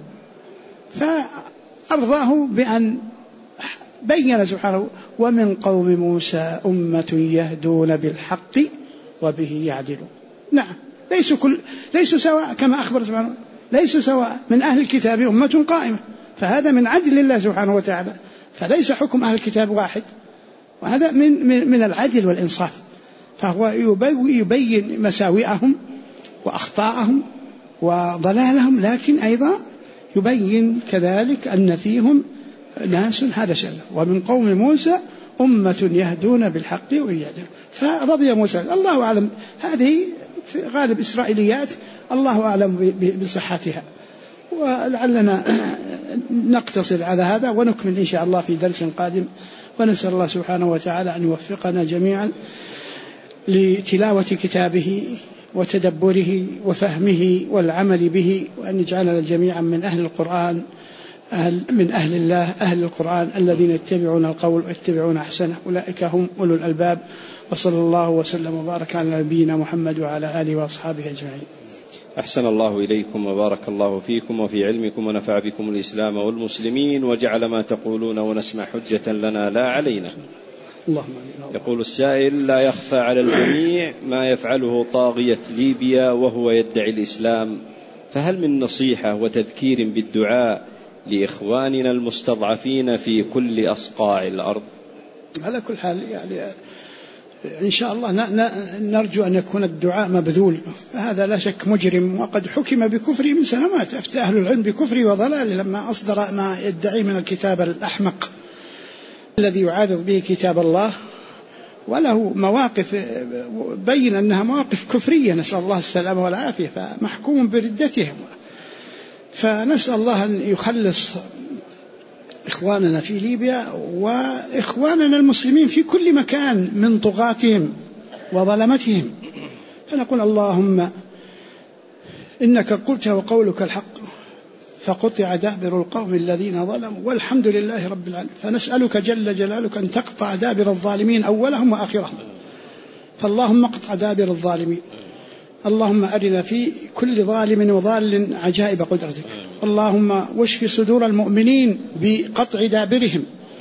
فأرضاه بأن بين سبحانه ومن قوم موسى أمة يهدون بالحق وبه يعدلون. نعم ليسوا سواء كما أخبر سبحانه، ليسوا سواء. من أهل الكتاب أمة قائمة، فهذا من عدل الله سبحانه وتعالى، فليس حكم أهل الكتاب واحد، وهذا من العدل والإنصاف. فهو يبين مساوئهم وأخطاءهم وضلالهم، لكن أيضا يبين كذلك أن فيهم ناس هذا شأنه. ومن قوم موسى أمة يهدون بالحق ويعدلون. فرضي موسى. الله أعلم، هذه في غالب إسرائيليات الله أعلم بصحتها، ولعلنا نقتصر على هذا ونكمل إن شاء الله في درس قادم. ونسأل الله سبحانه وتعالى أن يوفقنا جميعا لتلاوة كتابه وتدبره وفهمه والعمل به، وأن يجعلنا جميعا من أهل القرآن، من أهل الله أهل القرآن الذين يتبعون القول ويتبعون أحسنه، أولئك هم أولو الألباب. وصلى الله وسلم وبارك على نبينا محمد وعلى آله وأصحابه أجمعين. أحسن الله إليكم وبارك الله فيكم وفي علمكم ونفع بكم الإسلام والمسلمين، وجعل ما تقولون ونسمع حجة لنا لا علينا. يقول السائل: لا يخفى على الجميع ما يفعله طاغية ليبيا وهو يدعي الإسلام، فهل من نصيحة وتذكير بالدعاء لإخواننا المستضعفين في كل أصقاع الأرض؟ على كل حال يعني إن شاء الله نرجو أن يكون الدعاء مبذول. هذا لا شك مجرم، وقد حكم بكفره من سنوات، أفتى أهل العلم بكفره وضلاله لما أصدر ما يدعي من الكتاب الأحمق الذي يعارض به كتاب الله، وله مواقف بين أنها مواقف كفرية، نسأل الله السلامة والعافية، فمحكوم بردتهم. فنسأل الله أن يخلص إخواننا في ليبيا وإخواننا المسلمين في كل مكان من طغاتهم وظلمتهم. فنقول اللهم إنك قلت وقولك الحق فقطع دابر القوم الذين ظلموا والحمد لله رب العالمين. فنسألك جل جلالك أن تقطع دابر الظالمين أولهم وآخرهم، فاللهم اقطع دابر الظالمين. اللهم أرنا في كل ظالم وضال عجائب قدرتك. اللهم واشف صدور المؤمنين بقطع دابرهم،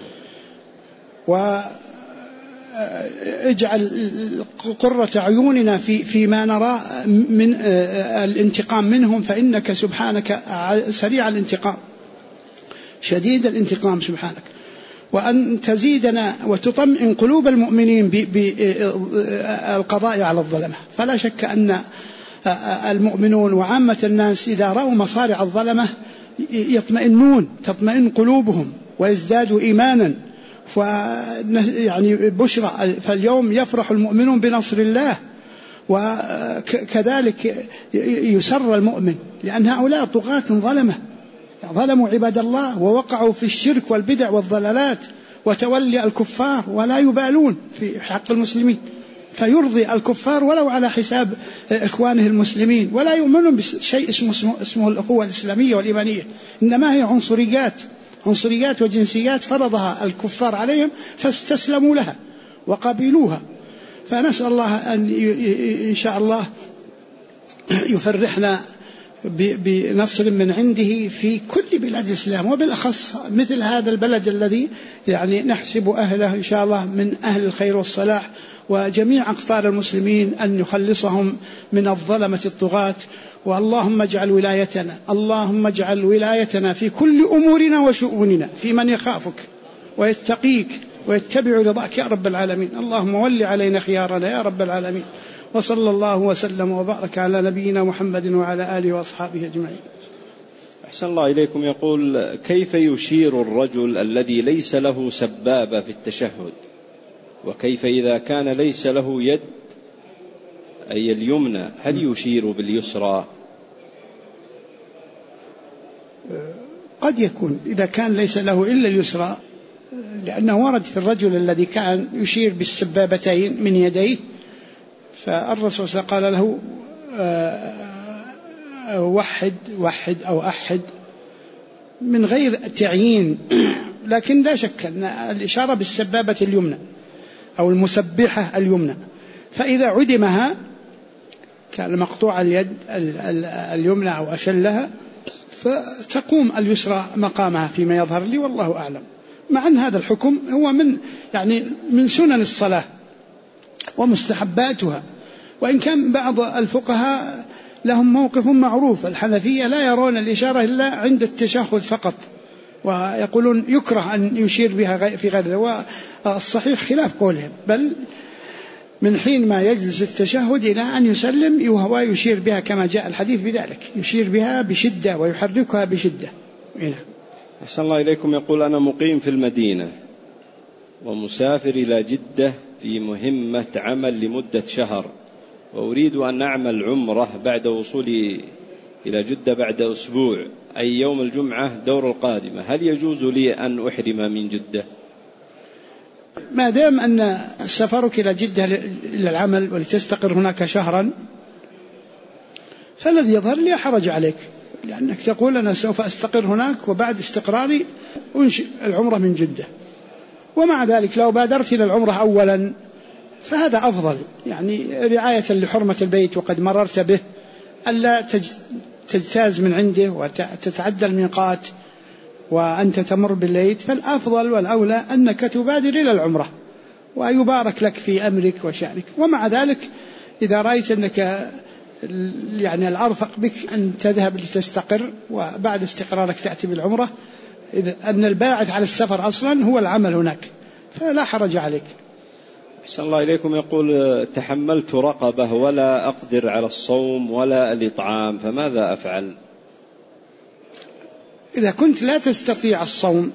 واجعل قرة عيوننا فيما نرى من الانتقام منهم، فإنك سبحانك سريع الانتقام شديد الانتقام سبحانك. وأن تزيدنا وتطمئن قلوب المؤمنين بالقضاء على الظلمة. فلا شك أن المؤمنون وعامة الناس إذا رأوا مصارع الظلمة يطمئنون، تطمئن قلوبهم ويزدادوا إيمانا. يعني بشرى، فاليوم يفرح المؤمنون بنصر الله، وكذلك يسر المؤمن، لأن هؤلاء طغاة ظلموا عباد الله ووقعوا في الشرك والبدع والضلالات وتولي الكفار ولا يبالون في حق المسلمين، فيرضي الكفار ولو على حساب إخوانه المسلمين، ولا يؤمنون بشيء اسمه الأخوة الإسلامية والإيمانية، إنما هي عنصريات وجنسيات فرضها الكفار عليهم فاستسلموا لها وقبلوها. فنسأل الله أن إن شاء الله يفرحنا بنصر من عنده في كل بلاد الإسلام، وبالأخص مثل هذا البلد الذي يعني نحسب أهله إن شاء الله من أهل الخير والصلاح، وجميع أقطار المسلمين أن يخلصهم من الظلمة الطغاة. واللهم اجعل ولايتنا في كل أمورنا وشؤوننا في من يخافك ويتقيك ويتبع رضاك يا رب العالمين. اللهم ول علينا خيارنا يا رب العالمين. وصلى الله وسلم وبارك على نبينا محمد وعلى آله وأصحابه أجمعين. أحسن الله إليكم. يقول: كيف يشير الرجل الذي ليس له سبابة في التشهد؟ وكيف إذا كان ليس له يد أي اليمنى، هل يشير باليسرى؟ قد يكون إذا كان ليس له إلا اليسرى، لأنه ورد في الرجل الذي كان يشير بالسبابتين من يديه، فالرسول صلى الله عليه وسلم قال له وحد أو أحد من غير تعيين، لكن لا شك أن الإشارة بالسبابة اليمنى أو المسبحة اليمنى، فإذا عدمها كان مقطوع اليد اليمنى أو أشلها، فتقوم اليسرى مقامها فيما يظهر لي والله أعلم. مع أن هذا الحكم هو من سنن الصلاة ومستحباتها، وإن كان بعض الفقهاء لهم موقف معروف. الحنفية لا يرون الإشارة إلا عند التشهد فقط، ويقولون يكره أن يشير بها في غيره، والصحيح خلاف قولهم، بل من حين ما يجلس التشهد إلى أن يسلم وهو يشير بها كما جاء الحديث بذلك، يشير بها بشدة ويحركها بشدة. أحسن الله إليكم. يقول: أنا مقيم في المدينة ومسافر إلى جدة في مهمة عمل لمدة شهر، وأريد أن أعمل عمرة بعد وصولي إلى جدة بعد أسبوع، أي يوم الجمعة دور القادمة، هل يجوز لي أن أحرم من جدة؟ ما دام أن سفرك إلى جدة إلى العمل ولتستقر هناك شهرا، فالذي يظهر لا حرج عليك، لأنك تقول أنا سوف أستقر هناك وبعد استقراري أنشئ العمرة من جدة. ومع ذلك لو بادرت إلى العمرة أولا فهذا أفضل، يعني رعاية لحرمة البيت وقد مررت به، ألا تجتاز من عنده وتتعدى الميقات وأنت تمر بالليل، فالأفضل والأولى أنك تبادر إلى العمرة ويبارك لك في أمرك وشأنك. ومع ذلك إذا رأيت أنك يعني الأرفق بك أن تذهب لتستقر وبعد استقرارك تأتي بالعمرة، إذا أن الباعث على السفر أصلا هو العمل هناك، فلا حرج عليك. أحسن الله إليكم. يقول: تحملت رقبة ولا أقدر على الصوم ولا الإطعام، فماذا أفعل؟ إذا كنت لا تستطيع الصوم،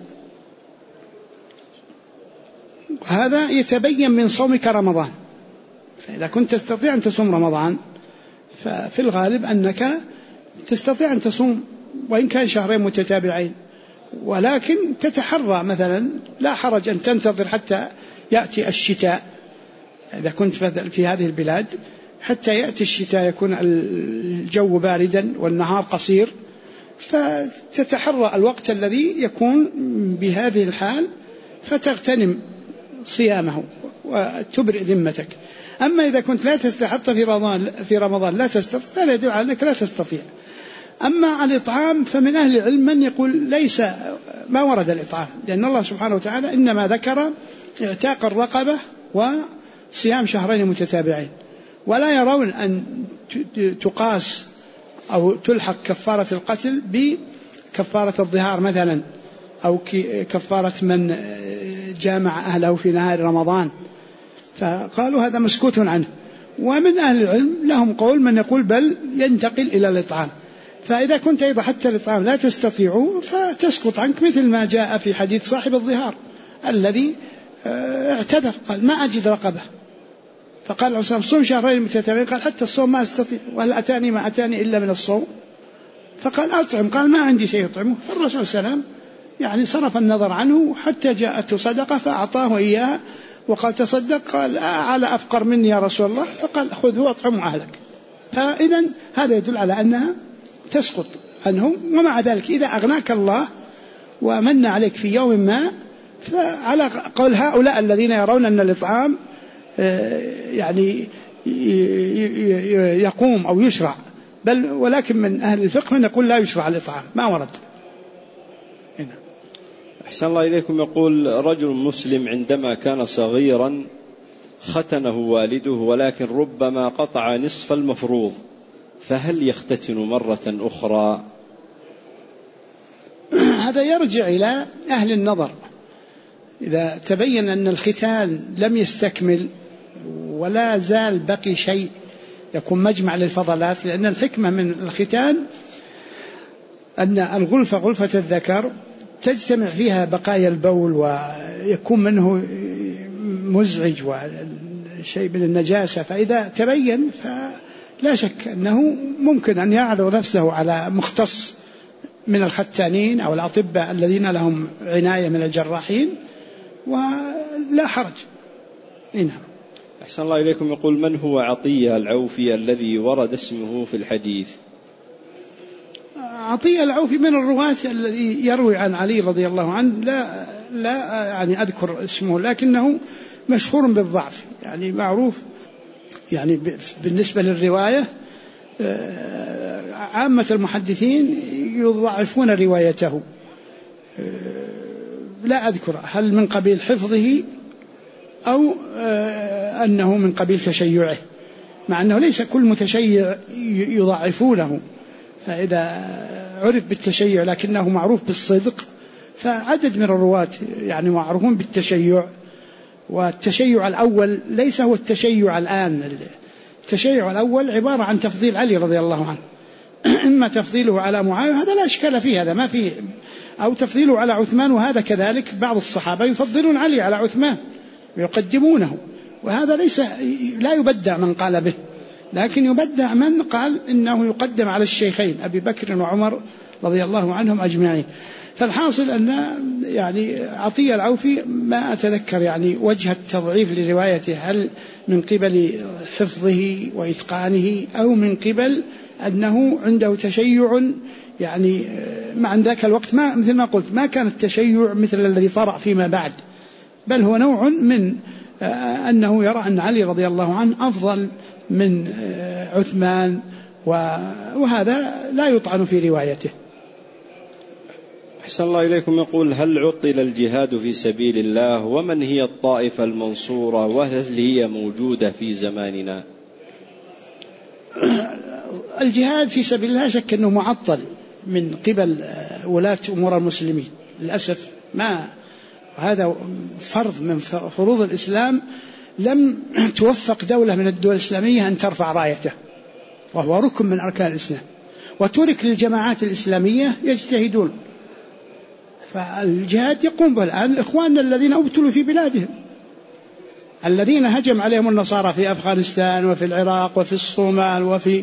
هذا يتبين من صومك رمضان، فإذا كنت تستطيع أن تصوم رمضان ففي الغالب أنك تستطيع أن تصوم وإن كان شهرين متتابعين، ولكن تتحرى مثلا، لا حرج أن تنتظر حتى يأتي الشتاء، إذا كنت في هذه البلاد حتى يأتي الشتاء يكون الجو باردا والنهار قصير، فتتحرى الوقت الذي يكون بهذه الحال فتغتنم صيامه وتبرئ ذمتك. أما إذا كنت لا تستطيع حتى في رمضان لا تستطيع، فلا يدل على أنك لا تستطيع. أما الإطعام فمن أهل العلم من يقول ليس ما ورد الإطعام، لأن الله سبحانه وتعالى إنما ذكر اعتاق الرقبة وصيام شهرين متتابعين، ولا يرون أن تقاس أو تلحق كفارة القتل بكفارة الظهار مثلا، أو كفارة من جامع أهله في نهار رمضان، فقالوا هذا مسكوت عنه. ومن أهل العلم لهم قول من يقول بل ينتقل إلى الإطعام، فإذا كنت أيضا حتى الإطعام لا تستطيعه فتسقط عنك، مثل ما جاء في حديث صاحب الظهار الذي اعتذر قال ما أجد رقبة، فقال عسام صوم شهرين متتابعين، قال حتى الصوم ما أستطيع، وهل أتاني ما أتاني إلا من الصوم، فقال أطعم، قال ما عندي شيء يطعمه، فالرسول صلى الله عليه وسلم يعني صرف النظر عنه حتى جاءته صدقة فأعطاه إياها وقال تصدق، قال على أفقر مني يا رسول الله، فقال خذه واطعمه أهلك. فإذا هذا يدل على أنها تسقط عنهم. ومع ذلك إذا أغناك الله ومن عليك في يوم ما، فعلى قول هؤلاء الذين يرون أن الإطعام يعني يقوم أو يشرع بل ولكن من أهل الفقه من يقول لا يشرع الإطعام، ما ورد هنا. أحسن الله إليكم. يقول رجل مسلم عندما كان صغيرا ختنه والده ولكن ربما قطع نصف المفروض، فهل يختتن مرة أخرى؟ هذا يرجع إلى أهل النظر. إذا تبين أن الختان لم يستكمل ولا زال بقي شيء يكون مجمع للفضلات، لأن الحكمة من الختان أن الغلفة غلفة الذكر تجتمع فيها بقايا البول ويكون منه مزعج وشيء من النجاسة، فإذا تبين فلا شك أنه ممكن أن يعرض نفسه على مختص من الختانين أو الأطباء الذين لهم عناية من الجراحين ولا حرج. نعم. أحسن الله إليكم. يقول من هو عطية العوفي الذي ورد اسمه في الحديث؟ عطية العوفي من الرواة الذي يروي عن علي رضي الله عنه، لا يعني أذكر اسمه، لكنه مشهور بالضعف، يعني معروف يعني بالنسبة للرواية. عامة المحدثين يضعفون روايته، لا أذكر هل من قبيل حفظه أو أنه من قبيل تشيعه، مع أنه ليس كل متشيع يضعفونه، فإذا عرف بالتشيع لكنه معروف بالصدق فعدد من الرواة يعني معروفون بالتشيع. والتشيع الأول ليس هو التشيع الآن، التشيع الأول عبارة عن تفضيل علي رضي الله عنه، إما تفضيله على معاوية هذا لا إشكال فيه، هذا ما فيه، أو تفضيله على عثمان، وهذا كذلك بعض الصحابة يفضلون علي على عثمان ويقدمونه، وهذا لا يبدع من قال به، لكن يبدع من قال إنه يقدم على الشيخين أبي بكر وعمر رضي الله عنهم أجمعين. فالحاصل أن يعني عطية العوفي ما أتذكر يعني وجه التضعيف لروايته، هل من قبل حفظه وإتقانه أو من قبل أنه عنده تشيع، يعني مع ذاك الوقت ما مثل ما قلت ما كان التشيع مثل الذي طرأ فيما بعد، بل هو نوع من أنه يرى أن علي رضي الله عنه أفضل من عثمان، وهذا لا يطعن في روايته. أحسن الله إليكم. يقول هل عطل الجهاد في سبيل الله؟ ومن هي الطائفة المنصورة؟ وهل هي موجودة في زماننا؟ الجهاد في سبيل الله شك أنه معطل من قبل ولاة أمور المسلمين للأسف، ما هذا فرض من فروض الإسلام، لم توفق دولة من الدول الإسلامية أن ترفع رايته، وهو ركن من أركان الإسلام، وترك للجماعات الإسلامية يجتهدون. فالجهاد يقوم به الآن إخواننا الذين أبتلوا في بلادهم، الذين هجم عليهم النصارى في أفغانستان وفي العراق وفي الصومال وفي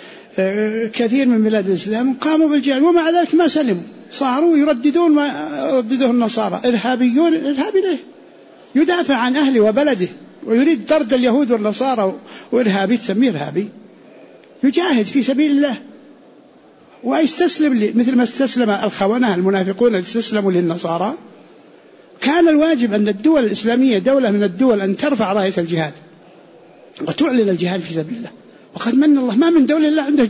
كثير من بلاد الإسلام، قاموا بالجهاد ومع ذلك ما سلموا، صاروا يرددون ما ردده النصارى، إرهابيون. إرهابي ليه؟ يدافع عن أهله وبلده ويريد طرد اليهود والنصارى، وإرهابي تسميه إرهابي؟ يجاهد في سبيل الله ويستسلم مثل ما استسلم الخونة المنافقون استسلموا للنصارى. كان الواجب أن الدول الإسلامية دولة من الدول أن ترفع راية الجهاد وتعلن الجهاد في سبيل الله، وقد من الله ما من دولة إلا عنده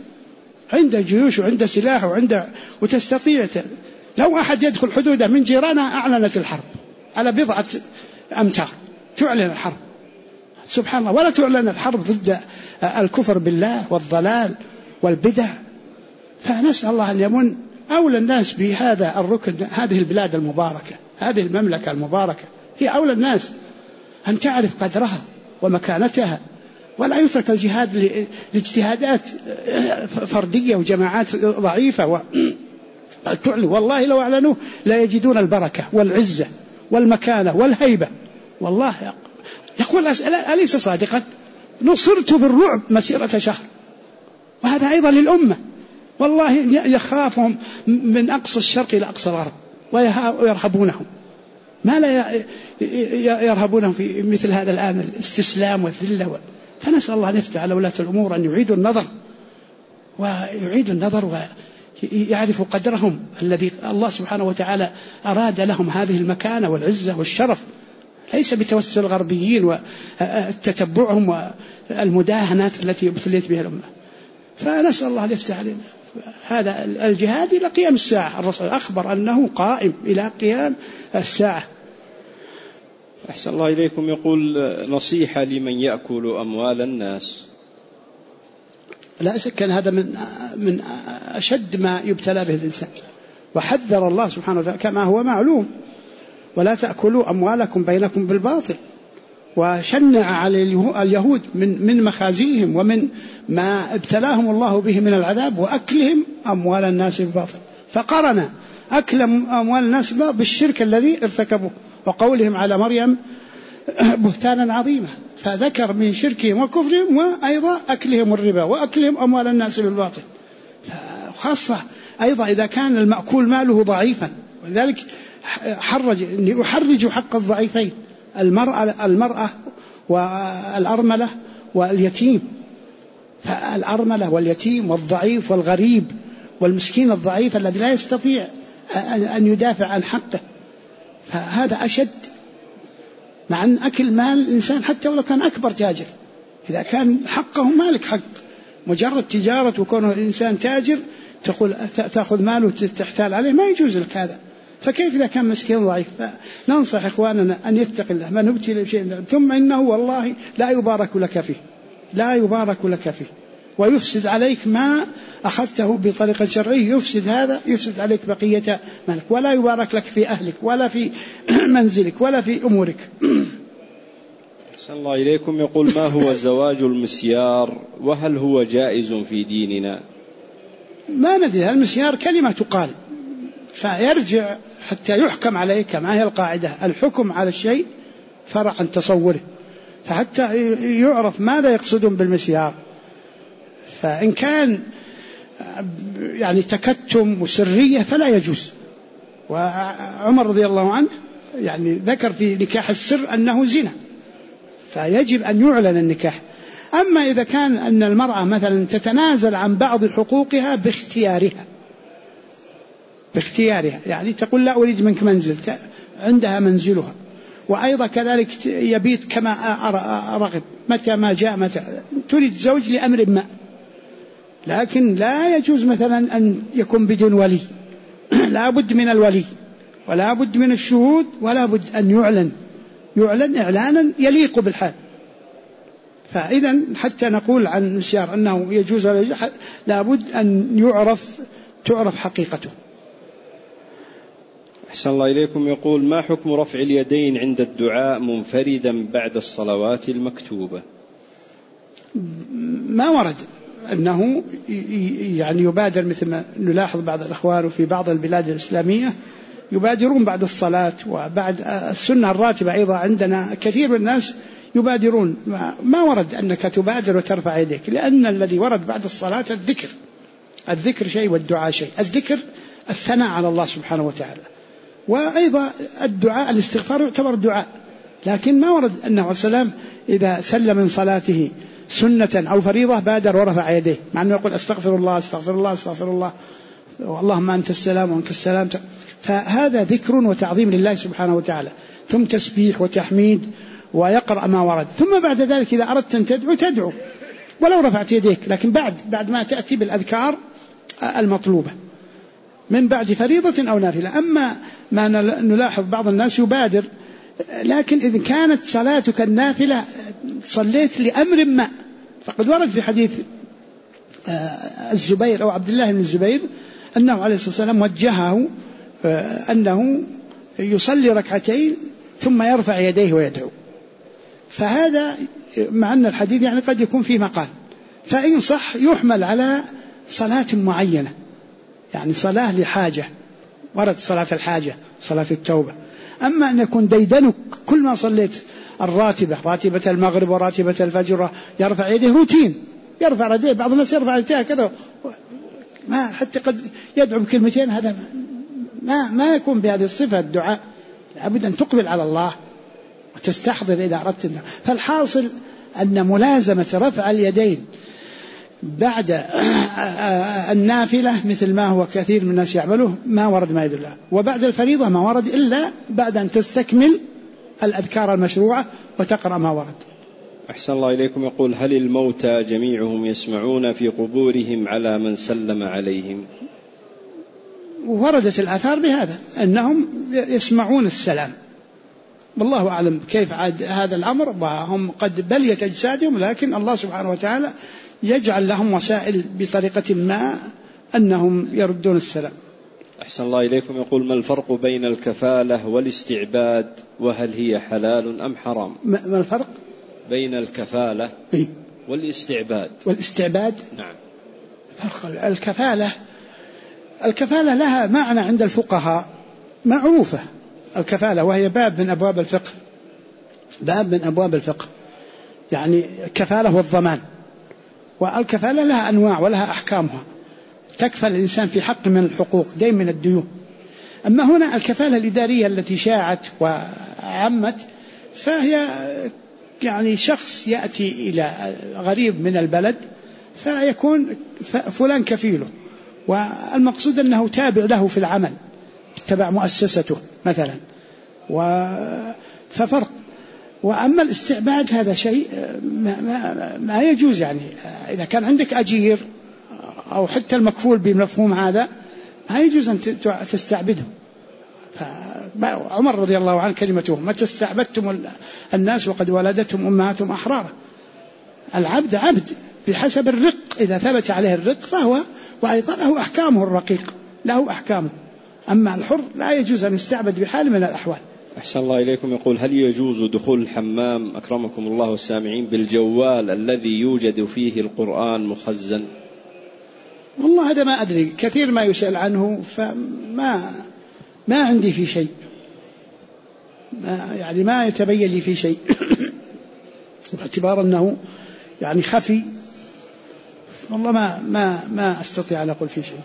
جيوش وعنده سلاح وتستطيع. لو أحد يدخل حدوده من جيرانها أعلنت الحرب على بضعة أمتار، تعلن الحرب سبحان الله، ولا تعلن الحرب ضد الكفر بالله والضلال والبدع. فنسأل الله أن يمن أولى الناس بهذا الركن، هذه البلاد المباركة، هذه المملكة المباركة هي أولى الناس أن تعرف قدرها ومكانتها، ولا يترك الجهاد لاجتهادات فردية وجماعات ضعيفة والله لو أعلنوا لا يجدون البركة والعزة والمكانة والهيبة. والله يقول أليس صادقا؟ نصرت بالرعب مسيرة شهر، وهذا أيضا للأمة. والله يخافهم من أقصى الشرق إلى أقصى الغرب ويرهبونهم، ما لا يرهبونهم في مثل هذا الآن الاستسلام والذلة. فنسأل الله أن يفتح على ولاة الأمور أن يعيدوا النظر ويعرفوا قدرهم الذي الله سبحانه وتعالى أراد لهم هذه المكانة والعزة والشرف، ليس بتوسل الغربيين وتتبعهم والمداهنات التي ابتليت بها الأمة. فنسأل الله يفتح علينا. هذا الجهاد إلى قيام الساعة، الرسول أخبر أنه قائم إلى قيام الساعة. أحسن الله إليكم. يقول نصيحة لمن يأكل أموال الناس. لا شك أن هذا من أشد ما يبتلى به الإنسان، وحذر الله سبحانه وتعالى كما هو معلوم: ولا تأكلوا أموالكم بينكم بالباطل. وشنع على اليهود من مخازيهم ومن ما ابتلاهم الله به من العذاب وأكلهم أموال الناس بالباطل، فقرن أكل أموال الناس بالشرك الذي ارتكبوه وقولهم على مريم بهتانا عظيما، فذكر من شركهم وكفرهم وأيضا أكلهم الربا وأكلهم أموال الناس بالباطل. خاصة أيضا إذا كان المأكول ماله ضعيفا، ولذلك يحرج حق الضعيفين: المرأة والأرملة واليتيم. فالأرملة واليتيم والضعيف والغريب والمسكين الضعيف الذي لا يستطيع أن يدافع عن حقه، فهذا أشد. مع أن أكل مال الإنسان حتى ولو كان أكبر تاجر، إذا كان حقه مالك حق، مجرد تجارة وكونه الإنسان تاجر تقول تأخذ ماله وتحتال عليه، ما يجوز لك هذا. فكيف إذا كان مسكين ضعيف؟ فننصح إخواننا أن يتقي الله، ما نبتلي بشيء ثم إنه والله لا يبارك لك فيه، لا يبارك لك فيه، ويفسد عليك ما أخذته بطريقة شرعية، يفسد هذا، يفسد عليك بقية مالك، ولا يبارك لك في أهلك ولا في منزلك ولا في أمورك. أحسن الله إليكم. يقول: ما هو زواج المسيار، وهل هو جائز في ديننا؟ ما ندري، المسيار كلمة تقال، فيرجع حتى يحكم عليه، كما هي القاعدة: الحكم على الشيء فرع عن تصوره، فحتى يعرف ماذا يقصدون بالمسيار. فإن كان يعني تكتم وسرية فلا يجوز. وعمر رضي الله عنه يعني ذكر في نكاح السر أنه زنا، فيجب أن يعلن النكاح. أما إذا كان أن المرأة مثلا تتنازل عن بعض حقوقها باختيارها، يعني تقول: لا أريد منك منزل، عندها منزلها، وأيضا كذلك يبيت كما أرغب، متى ما جاء متى تريد زوج لأمر ما. لكن لا يجوز مثلا أن يكون بدون ولي، لا بد من الولي ولا بد من الشهود ولا بد أن يعلن إعلانا يليق بالحال. فإذا حتى نقول عن المسيار أنه يجوز ولا يجوز لا بد أن تعرف حقيقته. أحسن الله إليكم. يقول: ما حكم رفع اليدين عند الدعاء منفردا بعد الصلوات المكتوبة؟ ما ورد أنه يعني يبادر، مثل ما نلاحظ بعض الأخوان في بعض البلاد الإسلامية يبادرون بعد الصلاة وبعد السنة الراتبة. أيضا عندنا كثير من الناس يبادرون. ما ورد أنك تبادر وترفع يديك، لأن الذي ورد بعد الصلاة الذكر شيء والدعاء شيء. الذكر الثناء على الله سبحانه وتعالى، وأيضا الدعاء الاستغفار يعتبر دعاء. لكن ما ورد أنه عليه السلام إذا سلم من صلاته سنة أو فريضة بادر ورفع يديه، مع أنه يقول: أستغفر الله أستغفر الله أستغفر الله، اللهم أنت السلام وأنت السلام. فهذا ذكر وتعظيم لله سبحانه وتعالى، ثم تسبيح وتحميد، ويقرأ ما ورد. ثم بعد ذلك إذا أردت أن تدعو ولو رفعت يديك، لكن بعد ما تأتي بالأذكار المطلوبة من بعد فريضة أو نافلة. أما ما نلاحظ بعض الناس يبادر، لكن إذا كانت صلاتك النافلة صليت لأمر ما، فقد ورد في حديث الزبير أو عبد الله بن الزبير أنه عليه الصلاة والسلام وجهه أنه يصلي ركعتين ثم يرفع يديه ويدعو. فهذا مع أن الحديث يعني قد يكون فيه مقال، فإن صح يحمل على صلاة معينة، يعني صلاة لحاجة، ورد صلاة الحاجة، صلاة التوبة. أما أن يكون ديدنك كل ما صليت راتبة المغرب وراتبة الفجر يرفع يديه روتين، يرفع يديه، بعض الناس يرفع يديه كذا ما حتى قد يدعو بكلمتين، هذا ما يكون بهذه الصفة الدعاء. لابد أن تقبل على الله وتستحضر إذا أردت. فالحاصل أن ملازمة رفع اليدين بعد النافلة مثل ما هو كثير من الناس يعمله ما ورد ما يدل، وبعد الفريضة ما ورد إلا بعد أن تستكمل الأذكار المشروعة وتقرأ ما ورد. أحسن الله إليكم. يقول: هل الموتى جميعهم يسمعون في قبورهم على من سلم عليهم؟ وردت الآثار بهذا أنهم يسمعون السلام، والله أعلم كيف عاد هذا الأمر، وهم قد بليت أجسادهم، لكن الله سبحانه وتعالى يجعل لهم وسائل بطريقة ما أنهم يردون السلام. أحسن الله إليكم. يقول: ما الفرق بين الكفالة والاستعباد، وهل هي حلال أم حرام؟ ما الفرق بين الكفالة والاستعباد؟ والاستعباد نعم. فرق الكفالة لها معنى عند الفقهاء معروفة، الكفالة، وهي باب من أبواب الفقه، يعني الكفالة والضمان، والكفالة لها أنواع ولها أحكامها، تكفل الإنسان في حق من الحقوق دين من الديون. أما هنا الكفالة الإدارية التي شاعت وعمت، فهي يعني شخص يأتي إلى غريب من البلد فيكون فلان كفيله، والمقصود أنه تابع له في العمل، تبع مؤسسته مثلا، ففرق. وأما الاستعباد هذا شيء ما يجوز، يعني إذا كان عندك أجير أو حتى المكفول بمفهوم هذا ما يجوز أن تستعبده. عمر رضي الله عنه كلمته: متى استعبدتم الناس وقد ولدتهم أمهاتهم أحرارا. العبد عبد بحسب الرق، إذا ثبت عليه الرق فهو، وأيضا له أحكامه، الرقيق له أحكامه، أما الحر لا يجوز أن يستعبد بحال من الأحوال. أحسن الله إليكم. يقول: هل يجوز دخول الحمام أكرمكم الله والسامعين بالجوال الذي يوجد فيه القرآن مخزن؟ والله هذا ما أدري، كثير ما يسأل عنه، فما عندي في شيء، يعني ما يتبين لي في شيء باعتبار أنه يعني خفي، والله ما أستطيع أن أقول في شيء.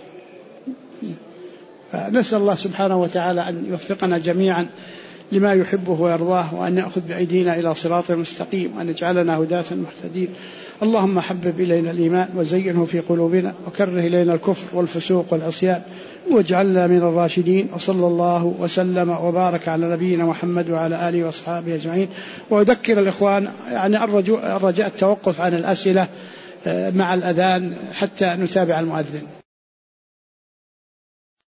فنسأل الله سبحانه وتعالى أن يوفقنا جميعا لما يحبه ويرضاه، وأن يأخذ بأيدينا إلى صراط مستقيم، وأن يجعلنا هداة مهتدين. اللهم حبب إلينا الإيمان وزينه في قلوبنا، وكره إلينا الكفر والفسوق والعصيان، واجعلنا من الراشدين. وصلى الله وسلم وبارك على نبينا محمد وعلى آله وأصحابه أجمعين. وأذكر الإخوان يعني الرجاء التوقف عن الأسئلة مع الأذان حتى نتابع المؤذن.